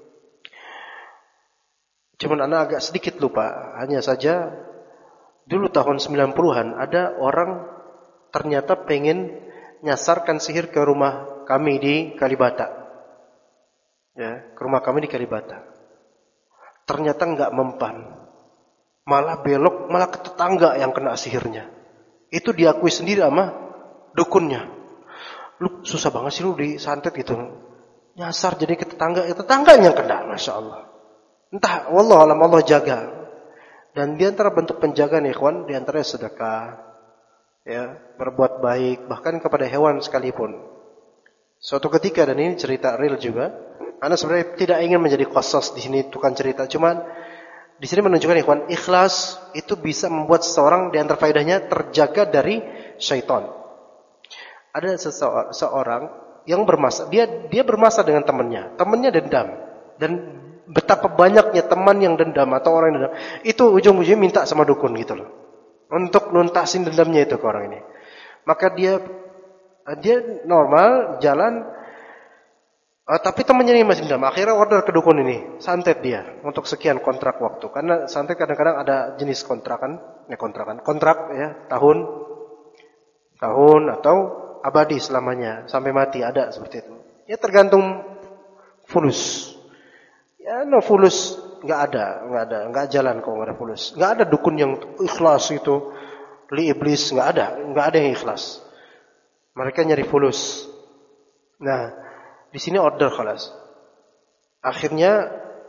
Cuman Anda agak sedikit lupa. Hanya saja dulu tahun 90-an ada orang ternyata pengen nyasarkan sihir ke rumah kami di Kalibata. Ya, ke rumah kami di Kalibata. Ternyata enggak mempan. Malah belok, malah ke tetangga yang kena sihirnya. Itu diakui sendiri sama dukunnya. Lu susah banget sih lu disantet gitu. Nyasar jadi ke tetangga, ya tetangganya yang kena, Masya Allah. Entah, wallahualam Allah jaga. Dan di antara bentuk penjagaan ikhwan, di antaranya sedekah, ya, berbuat baik, bahkan kepada hewan sekalipun. Suatu ketika, dan ini cerita real juga, Anda sebenarnya tidak ingin menjadi qasas di sini tukang cerita, cuman di sini menunjukkan ikhwan, ikhlas itu bisa membuat seseorang di antara faedahnya terjaga dari syaitan. Ada seseorang yang bermasalah, dia bermasalah dengan temannya dendam, dan betapa banyaknya teman yang dendam atau orang yang dendam, itu ujung-ujungnya minta sama dukun gitu loh, untuk nuntasin dendamnya itu ke orang ini. Maka dia normal jalan, tapi temannya ini masih dendam. Akhirnya order ke dukun ini, santet dia untuk sekian kontrak waktu. Karena santet kadang-kadang ada jenis kontrak ya, tahun atau abadi selamanya sampai mati, ada seperti itu. Ya tergantung fulus. Ya fulus nggak jalan kalau nggak ada fulus. Nggak ada dukun yang ikhlas itu, li iblis nggak ada yang ikhlas. Mereka nyari fulus. Nah, di sini order khalas. Akhirnya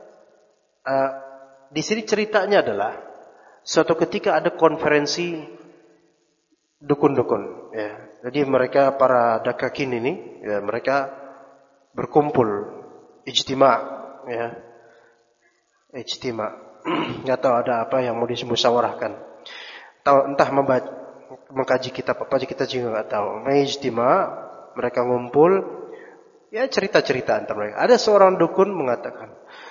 di sini ceritanya adalah suatu ketika ada konferensi dukun-dukun, ya. Jadi mereka para dakakin ini, ya, mereka berkumpul ijtima', ya. Ijtima'. Enggak tahu ada apa yang mau dimusyawarahkan. Entah mengkaji kitab apa aja kita juga enggak tahu. Ijtima', mereka ngumpul. Ya cerita-cerita antara mereka. Ada seorang dukun mengatakan,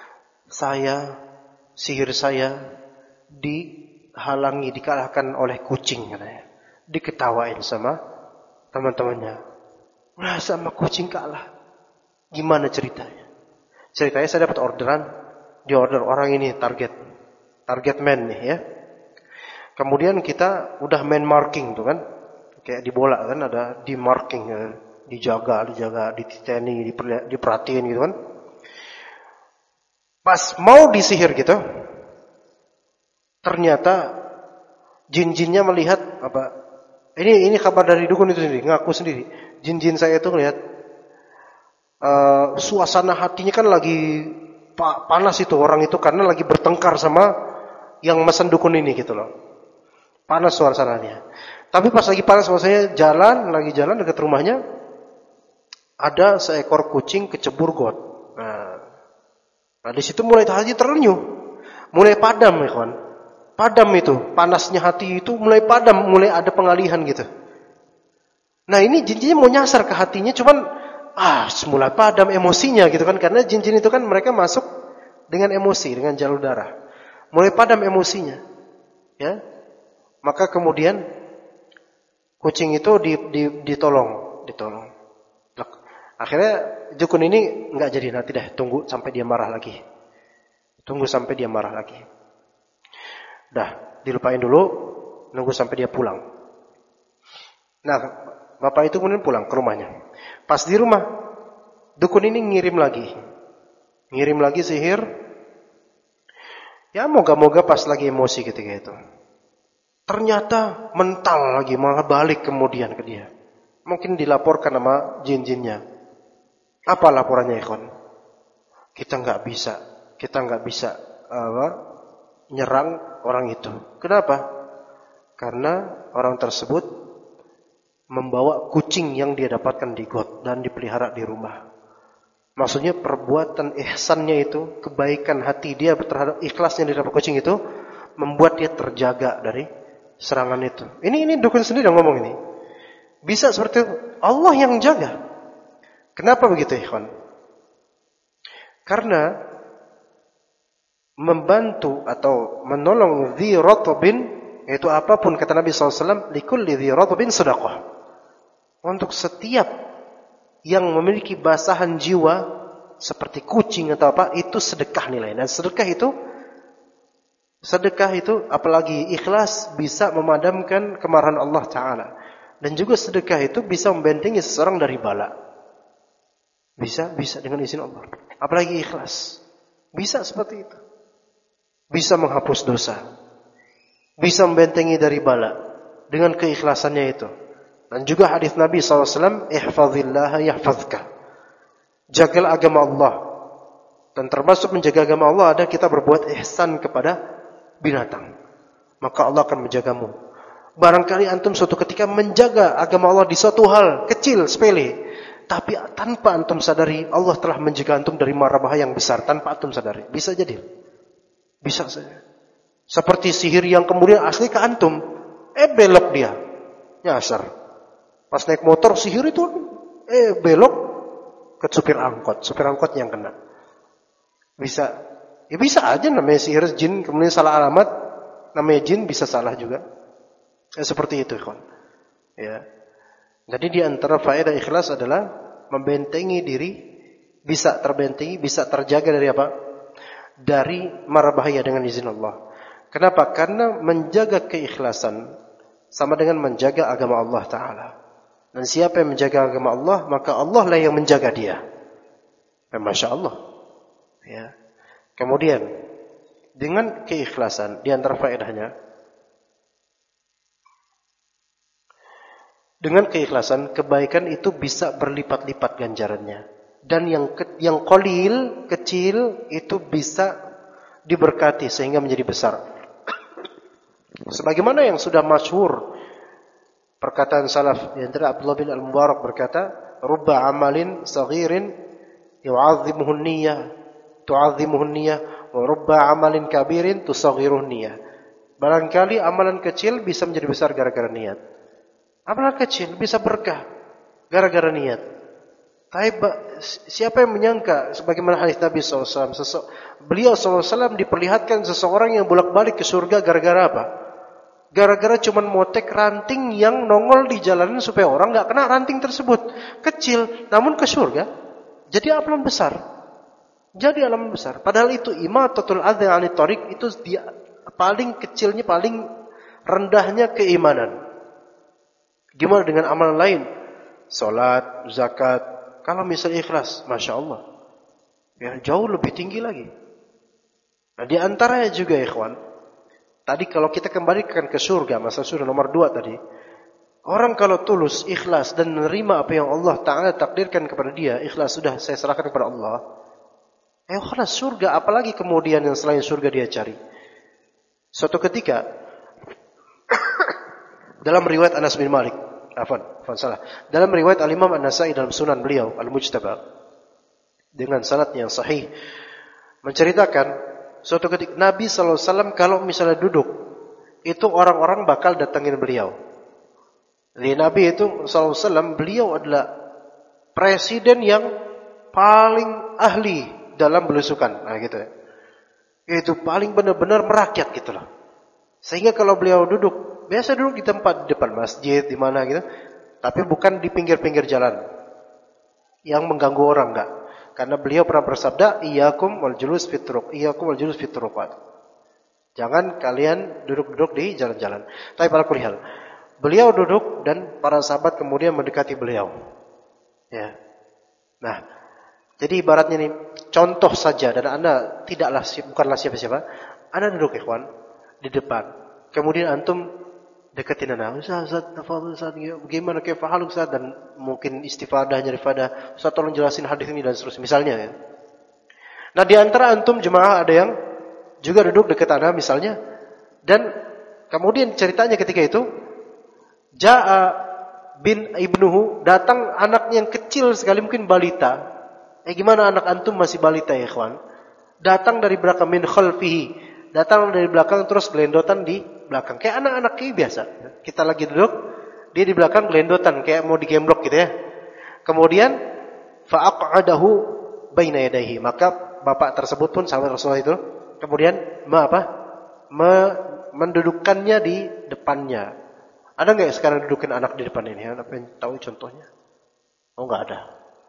sihir saya dihalangi, dikalahkan oleh kucing katanya. Diketawain sama teman-temannya. Nah, sama kucing kalah. Gimana ceritanya? Ceritanya saya dapat orderan, diorder orang ini target man nih ya. Kemudian kita udah man marking tuh kan. Kayak di bola kan ada di marking ya. Dijaga, dititeni, diperhatiin gitu kan. Pas mau disihir gitu, ternyata jin-jinnya melihat apa? Ini kabar dari dukun itu sendiri, ngaku sendiri. Jin-jin saya itu melihat suasana hatinya kan lagi panas itu orang itu karena lagi bertengkar sama yang mesen dukun ini gitu loh. Panas suasananya. Tapi pas lagi panas suasananya lagi jalan dekat rumahnya, ada seekor kucing kecebur got. Nah di situ mulai hati terenyuh, mulai padam ya kawan. Padam itu, panasnya hati itu mulai padam, mulai ada pengalihan gitu. Nah ini jin-jinnya mau nyasar ke hatinya, cuman mulai padam emosinya gitu kan, karena jin-jin itu kan mereka masuk dengan emosi, dengan jalur darah. Mulai padam emosinya, ya. Maka kemudian kucing itu ditolong. Akhirnya dukun ini enggak jadi, nanti deh tunggu sampai dia marah lagi. Dah, dilupain dulu, nunggu sampai dia pulang. Nah, bapak itu kemudian pulang ke rumahnya. Pas di rumah, dukun ini ngirim lagi sihir. Ya moga-moga pas lagi emosi ketika itu. Ternyata mental lagi, malah balik kemudian ke dia. Mungkin dilaporkan sama jin-jinnya. Apa laporannya ikhwan? Kita nggak bisa nyerang orang itu. Kenapa? Karena orang tersebut membawa kucing yang dia dapatkan di got dan dipelihara di rumah. Maksudnya perbuatan ihsannya itu, kebaikan hati dia terhadap ikhlasnya didapat kucing itu, membuat dia terjaga dari serangan itu. Ini dukun sendiri yang ngomong ini. Bisa seperti itu. Allah yang jaga. Kenapa begitu, ikhwan? Karena membantu atau menolong dzi ratbin, yaitu apapun kata Nabi SAW, likulli dzi ratbin sadaqah. Untuk setiap yang memiliki basahan jiwa seperti kucing atau apa, itu sedekah nilainya. Dan sedekah itu apalagi ikhlas bisa memadamkan kemarahan Allah Ta'ala. Dan juga sedekah itu bisa membentengi seseorang dari bala. Bisa dengan izin Allah. Apalagi ikhlas. Bisa seperti itu. Bisa menghapus dosa. Bisa membentengi dari bala. Dengan keikhlasannya itu. Dan juga hadis Nabi SAW, ihfazillaha yahfazka. Jagalah agama Allah. Dan termasuk menjaga agama Allah ada kita berbuat ihsan kepada binatang. Maka Allah akan menjagamu. Barangkali antum suatu ketika menjaga agama Allah di suatu hal kecil, sepele. Tapi tanpa antum sadari, Allah telah menjaga antum dari mara bahaya yang besar. Tanpa antum sadari. Bisa jadi. Bisa saja. Seperti sihir yang kemudian asli ke antum. Belok dia. Nyasar. Pas naik motor, sihir itu belok ke supir angkot. Supir angkot yang kena. Bisa. Ya bisa aja namanya sihir jin. Kemudian salah alamat. Namanya jin bisa salah juga. Seperti itu, kawan. Ya. Jadi di antara faedah ikhlas adalah membentengi diri, bisa terbentengi, bisa terjaga dari apa? Dari mara bahaya dengan izin Allah. Kenapa? Karena menjaga keikhlasan sama dengan menjaga agama Allah Ta'ala. Dan siapa yang menjaga agama Allah, maka Allah lah yang menjaga dia. Masya Allah. Ya. Kemudian, dengan keikhlasan, di antara faedahnya, dengan keikhlasan, kebaikan itu bisa berlipat-lipat ganjarannya. Dan yang qalil, kecil, itu bisa diberkati sehingga menjadi besar. Sebagaimana yang sudah masyhur perkataan salaf, yang antara Abdullah bin Al-Mubarak berkata, "Rubba amalin saghirin yu'azzimuhu an-niyyah, tu'azzimuhu an-niyyah, wa rubba amalin kabirin tusaghiruhu an-niyyah." Barangkali amalan kecil bisa menjadi besar gara-gara niat. Amalan kecil bisa berkah gara-gara niat. Tapi siapa yang menyangka sebagaimana hadis Nabi SAW, beliau SAW diperlihatkan seseorang yang bolak-balik ke surga gara-gara apa? Gara-gara cuman motek ranting yang nongol di jalanan supaya orang nggak kena ranting tersebut. Kecil, namun ke surga. Jadi amalan besar. Padahal itu imatatul adza 'anit thariq, itu dia paling kecilnya, paling rendahnya keimanan. Gimana dengan amalan lain? Salat, zakat. Kalau misalnya ikhlas, Masya Allah. Ya, jauh lebih tinggi lagi. Nah, di antaranya juga, ikhwan. Tadi kalau kita kembalikan ke surga, masalah surga nomor 2 tadi. Orang kalau tulus, ikhlas, dan menerima apa yang Allah Ta'ala takdirkan kepada dia, ikhlas, sudah saya serahkan kepada Allah. Ikhlas, surga, apalagi kemudian yang selain surga dia cari. Suatu ketika, dalam riwayat Anas bin Malik, dalam riwayat Al-Imam An-Nasa'i dalam sunan beliau, Al-Mujtaba, dengan sanad yang sahih, menceritakan, suatu ketika Nabi SAW kalau misalnya duduk, itu orang-orang bakal datangin beliau. Jadi Nabi itu SAW, beliau adalah presiden yang paling ahli dalam belusukan. Nah gitu ya. Itu paling benar-benar merakyat gitu loh. Sehingga kalau beliau duduk, biasa duduk di tempat di depan masjid, di mana gitu. Tapi bukan di pinggir-pinggir jalan yang mengganggu orang, enggak. Karena beliau pernah bersabda, "Iyyakum wal julus fit turuq, iyyakum wal julus fit turuqat." Jangan kalian duduk-duduk di jalan-jalan. Tapi pada kulihal, beliau duduk dan para sahabat kemudian mendekati beliau. Ya. Nah, jadi ibaratnya nih, contoh saja, dan Anda bukanlah siapa-siapa. Anda duduk, ikhwan, di depan. Kemudian antum deketin anak, Ustaz, tafadhol Ustaz, bagaimana kaifa haluk Ustaz, dan mungkin istifadah daripada Ustaz tolong jelasin hadis ini dan seterusnya misalnya ya. Nah, di antara antum jemaah ada yang juga duduk dekat anak misalnya, dan kemudian ceritanya ketika itu Ja'a bin ibnuhu, datang anaknya yang kecil sekali, mungkin balita. Gimana anak antum masih balita ya, ikhwan? Datang dari belakang, min khalfihi, datang dari belakang terus gelendotan di belakang. Kayak anak-anak kayak biasa. Kita lagi duduk, dia di belakang gelendotan kayak mau digemblok gitu ya. Kemudian Fa'aq'adahu baina yadayhi. Maka bapak tersebut pun sahabat Rasulullah itu kemudian mendudukkannya di depannya. Ada enggak sekarang dudukin anak di depan ini? Apa yang tahu contohnya? Oh, enggak ada.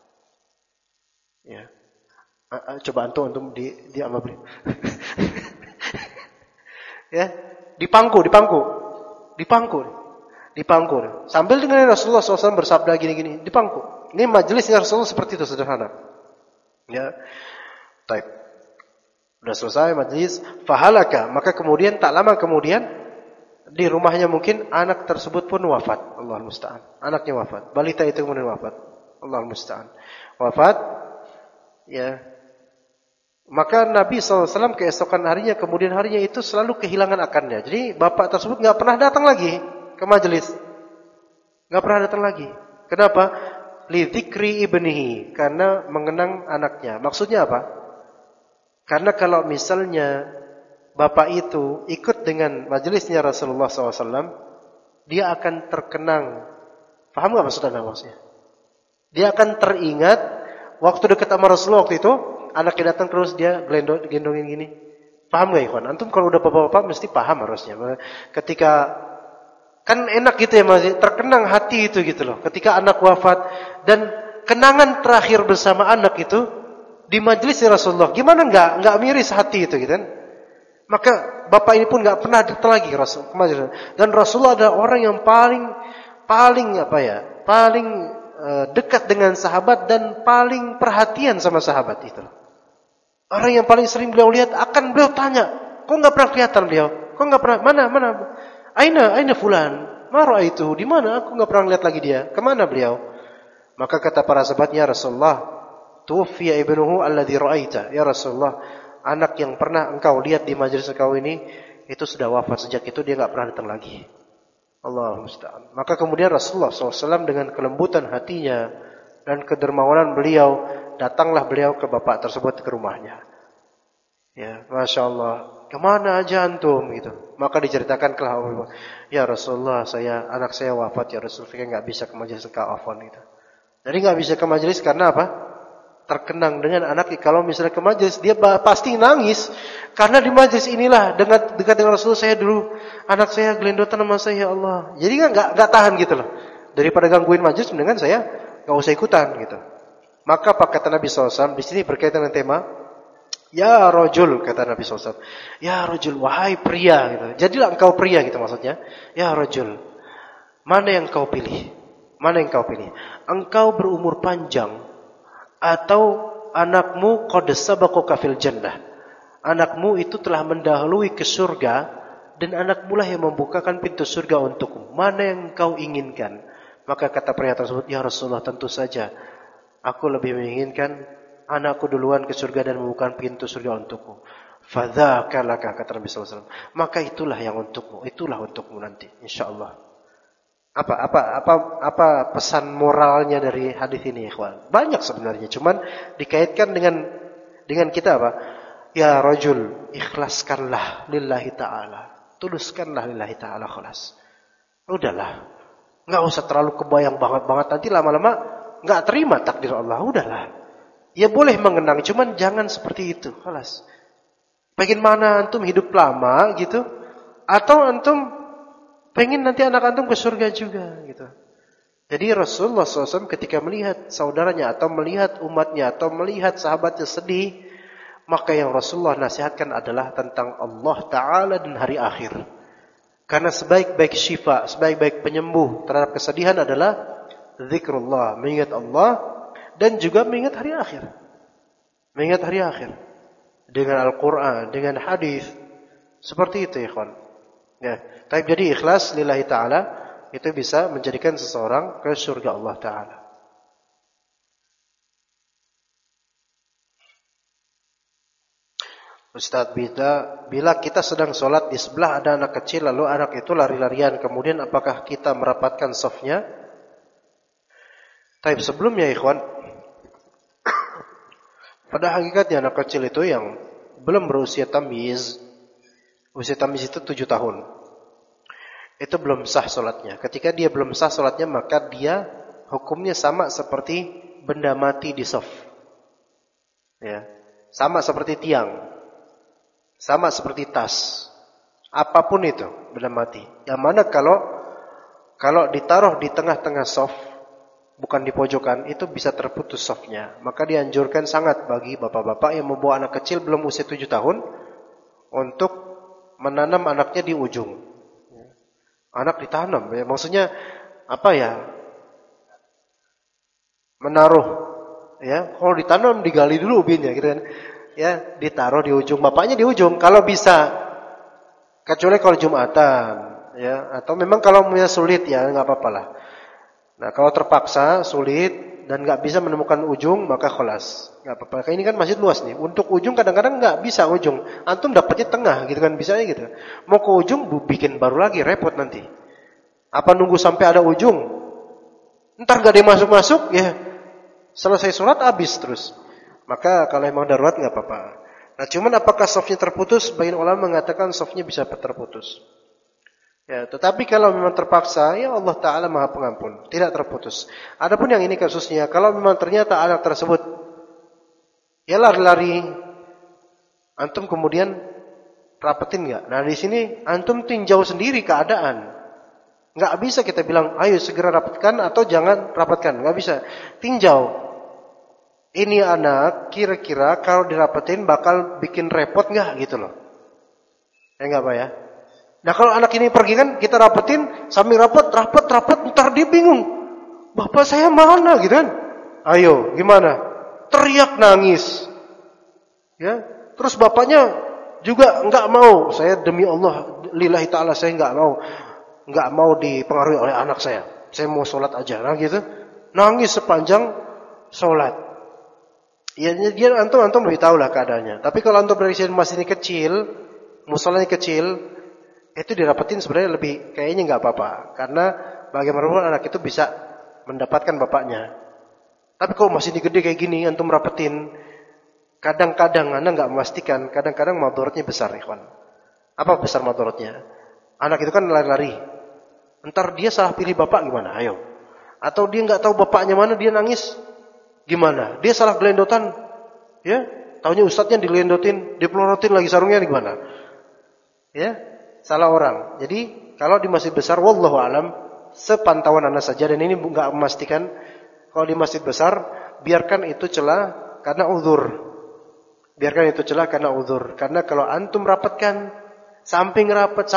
Ya. Coba antum di apa beli? Ya, di pangku. Sambil dengan Rasulullah SAW bersabda gini-gini, di pangku. Ini majelisnya Rasulullah seperti itu, sederhana. Ya, baik. Sudah selesai majelis, fahalaka. Maka kemudian tak lama kemudian di rumahnya mungkin anak tersebut pun wafat. Allahul musta'an. Anaknya wafat. Balita itu kemudian wafat. Allahul musta'an. Wafat. Ya. Maka Nabi SAW keesokan harinya, kemudian harinya itu selalu kehilangan akannya. Jadi bapak tersebut nggak pernah datang lagi ke majelis. Nggak pernah datang lagi. Kenapa? Lidzikri ibnihi, karena mengenang anaknya. Maksudnya apa? Karena kalau misalnya bapak itu ikut dengan majelisnya Rasulullah SAW, dia akan terkenang. Paham nggak maksudnya? Dia akan teringat waktu dekat sama Rasulullah waktu itu. Anaknya datang terus dia gendongin gini. Paham gak ikhwan? Antum kalau udah bapak-bapak mesti paham harusnya. Ketika kan enak gitu ya, masih terkenang hati itu gitu loh. Ketika anak wafat dan kenangan terakhir bersama anak itu di majelis Rasulullah. Gimana enggak miris hati itu gitu kan? Maka bapak ini pun enggak pernah datang lagi ke majelis. Dan Rasulullah adalah orang yang paling dekat dengan sahabat dan paling perhatian sama sahabat itu. Orang yang paling sering beliau lihat akan beliau tanya, kok enggak pernah kelihatan beliau? Kok enggak pernah mana? Aina fulan? Ma ra'aituhu? Di mana? Aku enggak pernah lihat lagi dia. Kemana beliau? Maka kata para sahabatnya, Rasulullah, tuwfiya ibnuhu alladhi ra'aita. Ya Rasulullah, anak yang pernah engkau lihat di majelis engkau ini itu sudah wafat. Sejak itu dia enggak pernah datang lagi. Allahumma musta'an. Maka kemudian Rasulullah SAW dengan kelembutan hatinya dan kedermawanan beliau, datanglah beliau ke bapak tersebut ke rumahnya. Ya, Masya Allah. Kemana aja antum gitu. Maka diceritakan ke Allah, ya Rasulullah, anak saya wafat ya Rasulullah, nggak bisa ke majelis afwan gitu. Jadi nggak bisa ke majelis karena apa? Terkenang dengan anak. Kalau misalnya ke majelis dia pasti nangis karena di majelis inilah dekat dengan Rasulullah saya dulu anak saya gelendotan sama saya, ya Allah. Jadi nggak tahan gitu loh. Daripada gangguin majelis, mendingan saya nggak usah ikutan gitu. Maka kata Nabi SAW di sini berkaitan dengan tema ya rajul, kata Nabi SAW. Ya rajul, wahai pria gitu. Jadilah engkau pria gitu maksudnya. Ya rajul, mana yang kau pilih? Engkau berumur panjang atau anakmu qad sabaqaka fil jannah? Anakmu itu telah mendahului ke surga dan anakmu lah yang membukakan pintu surga untukmu. Mana yang kau inginkan? Maka kata pria tersebut, ya Rasulullah, tentu saja aku lebih menginginkan anakku duluan ke surga dan membuka pintu surga untukku. Fadzaka laka, kata Nabi SAW. Maka itulah yang untukmu, itulah untukmu nanti, insyaallah. Apa pesan moralnya dari hadis ini, ikhwan? Banyak sebenarnya, cuman dikaitkan dengan kita apa? Ya rajul, ikhlaskanlah lillahi ta'ala. Tuluskanlah lillahi ta'ala, khalas. Udahlah. Enggak usah terlalu kebayang banget nanti lama-lama enggak terima takdir Allah. Udahlah. Ya boleh mengenang, cuman jangan seperti itu, khalas. Pengen mana antum hidup lama gitu, atau antum pengen nanti anak antum ke surga juga gitu. Jadi Rasulullah SAW ketika melihat saudaranya atau melihat umatnya atau melihat sahabatnya sedih, maka yang Rasulullah nasihatkan adalah tentang Allah Ta'ala dan hari akhir. Karena sebaik-baik syifa, sebaik-baik penyembuh terhadap kesedihan adalah zikrullah, mengingat Allah dan juga mengingat hari akhir. Mengingat hari akhir dengan Al-Quran, dengan hadis. Seperti itu, ikhwan. Ya, tapi jadi ikhlas lillahi ta'ala itu bisa menjadikan seseorang ke surga Allah Ta'ala. Ustaz, bila kita sedang sholat di sebelah ada anak kecil lalu anak itu lari-larian, kemudian apakah kita merapatkan safnya? Tapi sebelumnya ikhwan, pada hakikatnya anak kecil itu yang belum berusia tamyiz, usia tamyiz itu 7 tahun, itu belum sah sholatnya. Ketika dia belum sah sholatnya, maka dia hukumnya sama seperti benda mati di shaf. Ya. Sama seperti tiang. Sama seperti tas. Apapun itu benda mati. Yang mana kalau ditaruh di tengah-tengah shaf, bukan di pojokan, itu bisa terputus shafnya. Maka dianjurkan sangat bagi bapak-bapak yang membawa anak kecil belum usia 7 tahun untuk menanam anaknya di ujung. Anak ditanam, ya. Maksudnya apa ya? Menaruh, ya. Kalau ditanam digali dulu ubinnya, gitu kan? Ya, ditaruh di ujung, bapaknya di ujung. Kalau bisa, kecuali kalau Jumatan, ya. Atau memang kalau punya sulit, ya nggak apa-apa lah. Nah, kalau terpaksa sulit dan nggak bisa menemukan ujung, maka kholas, nggak apa-apa. Kayak ini kan masjid luas nih. Untuk ujung kadang-kadang nggak bisa ujung. Antum dapatnya tengah, gitu kan? Bisanya gitu. Mau ke ujung, bikin baru lagi, repot nanti. Apa nunggu sampai ada ujung? Ntar nggak ada yang masuk-masuk, ya. Selesai sholat habis terus. Maka kalau emang darurat nggak apa-apa. Nah, cuman apakah shafnya terputus? Sebagian ulama mengatakan shafnya bisa terputus. Ya, tetapi kalau memang terpaksa, ya Allah Ta'ala Maha Pengampun, tidak terputus. Adapun yang ini kasusnya, kalau memang ternyata anak tersebut ya lari-lari, antum kemudian rapetin nggak? Nah, di sini antum tinjau sendiri keadaan. Nggak bisa kita bilang, ayo segera rapatkan atau jangan rapatkan. Nggak bisa. Tinjau. Ini anak kira-kira kalau dirapetin bakal bikin repot nggak gitu loh. Ya nggak apa ya? Nah kalau anak ini pergi kan kita rapetin sambil rapet, ntar dia bingung. Bapak saya mana gitu kan? Ayo gimana? Teriak nangis. Ya, terus bapaknya juga nggak mau. Saya demi Allah, lillahi ta'ala saya nggak mau dipengaruhi oleh anak saya. Saya mau sholat aja, nah gitu. Nangis sepanjang sholat. Ya dia antum lebih tahu lah keadaannya. Tapi kalau antum dari masjid ini kecil, musolanya kecil, itu dirapetin sebenarnya lebih kayaknya nggak apa-apa. Karena bagaimanapun anak itu bisa mendapatkan bapaknya. Tapi kalau masih gede kayak gini, antum rapetin, kadang-kadang anda nggak memastikan, kadang-kadang madharatnya besar, ikhwan. Apa besar madharatnya? Anak itu kan lari-lari. Ntar dia salah pilih bapak gimana? Ayo. Atau dia nggak tahu bapaknya mana, dia nangis. Gimana? Dia salah gelendotan, ya? Taunya ustadznya digelendotin, dipelorotin lagi sarungnya gimana? Ya, salah orang. Jadi kalau di masjid besar, wallahu alam, sepantauan anda saja dan ini nggak memastikan. Kalau di masjid besar, biarkan itu celah karena uzur. Biarkan itu celah karena uzur. Karena kalau antum rapatkan, samping rapat,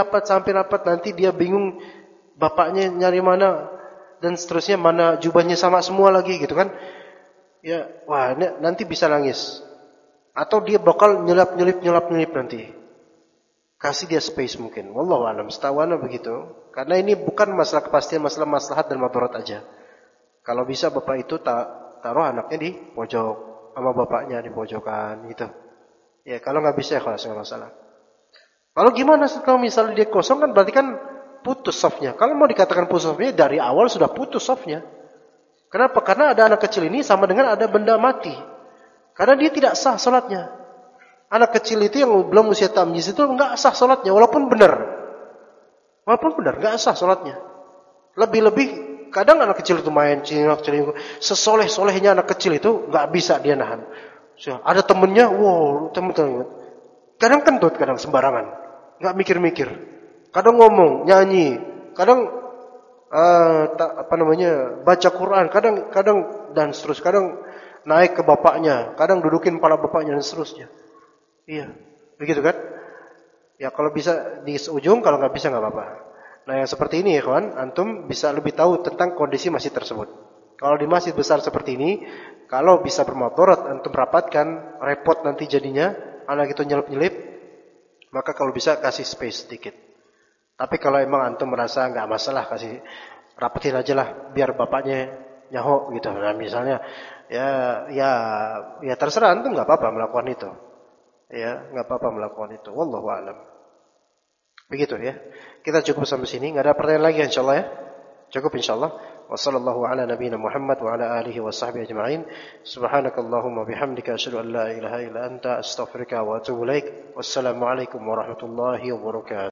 nanti dia bingung bapaknya nyari mana dan seterusnya, mana jubahnya sama semua lagi gitu kan? Ya, wah nanti bisa nangis. Atau dia bakal nyelip nanti. Kasih dia space mungkin. Wallahu a'lam. Setawana begitu. Karena ini bukan masalah kepastian, masalah maslahat dan madarat aja. Kalau bisa bapak itu taruh anaknya di pojok, sama bapaknya di pojokan gitu. Ya, kalau nggak bisa ya kalau nggak masalah. Kalau gimana kalau misalnya dia kosong kan berarti kan putus safnya. Kalau mau dikatakan putus safnya dari awal sudah putus safnya. Kenapa? Karena ada anak kecil ini sama dengan ada benda mati. Karena dia tidak sah salatnya. Anak kecil itu yang belum usia tamyiz itu enggak sah salatnya walaupun benar. Enggak sah salatnya. Lebih-lebih kadang anak kecil itu main celingak. Sesoleh-solehnya anak kecil itu enggak bisa dia nahan. Ada temennya, temen-temen. Kadang kentut, kadang sembarangan. Enggak mikir-mikir. Kadang ngomong, nyanyi, kadang baca Quran, kadang dan seterusnya, kadang naik ke bapaknya, kadang dudukin kepala bapaknya dan seterusnya. Iya, begitu kan? Ya kalau bisa di ujung, kalau nggak bisa nggak apa-apa. Nah yang seperti ini ya kawan, antum bisa lebih tahu tentang kondisi masjid tersebut. Kalau di masjid besar seperti ini, kalau bisa bermadharat, antum rapatkan, repot nanti jadinya, anak itu nyelip-nyelip, maka kalau bisa kasih space sedikit. Tapi kalau emang antum merasa nggak masalah, kasih rapetin aja lah, biar bapaknya nyaho gitu. Nah misalnya, ya terserah antum nggak apa-apa melakukan itu. Ya nggak apa-apa melakukan itu. Wallahu a'lam. Begitu ya. Kita cukup sampai sini. Nggak ada pertanyaan lagi insyaallah ya. Cukup insyaallah. Wassallallahu ala nabiyina Muhammad wa ala alihi wa sahbihi ajma'in. Subhanakallahumma bihamdika asyhadu an la ilaha illa anta astaghfiruka wa atubu ilaik. Wassalamualaikum warahmatullahi wabarakatuh.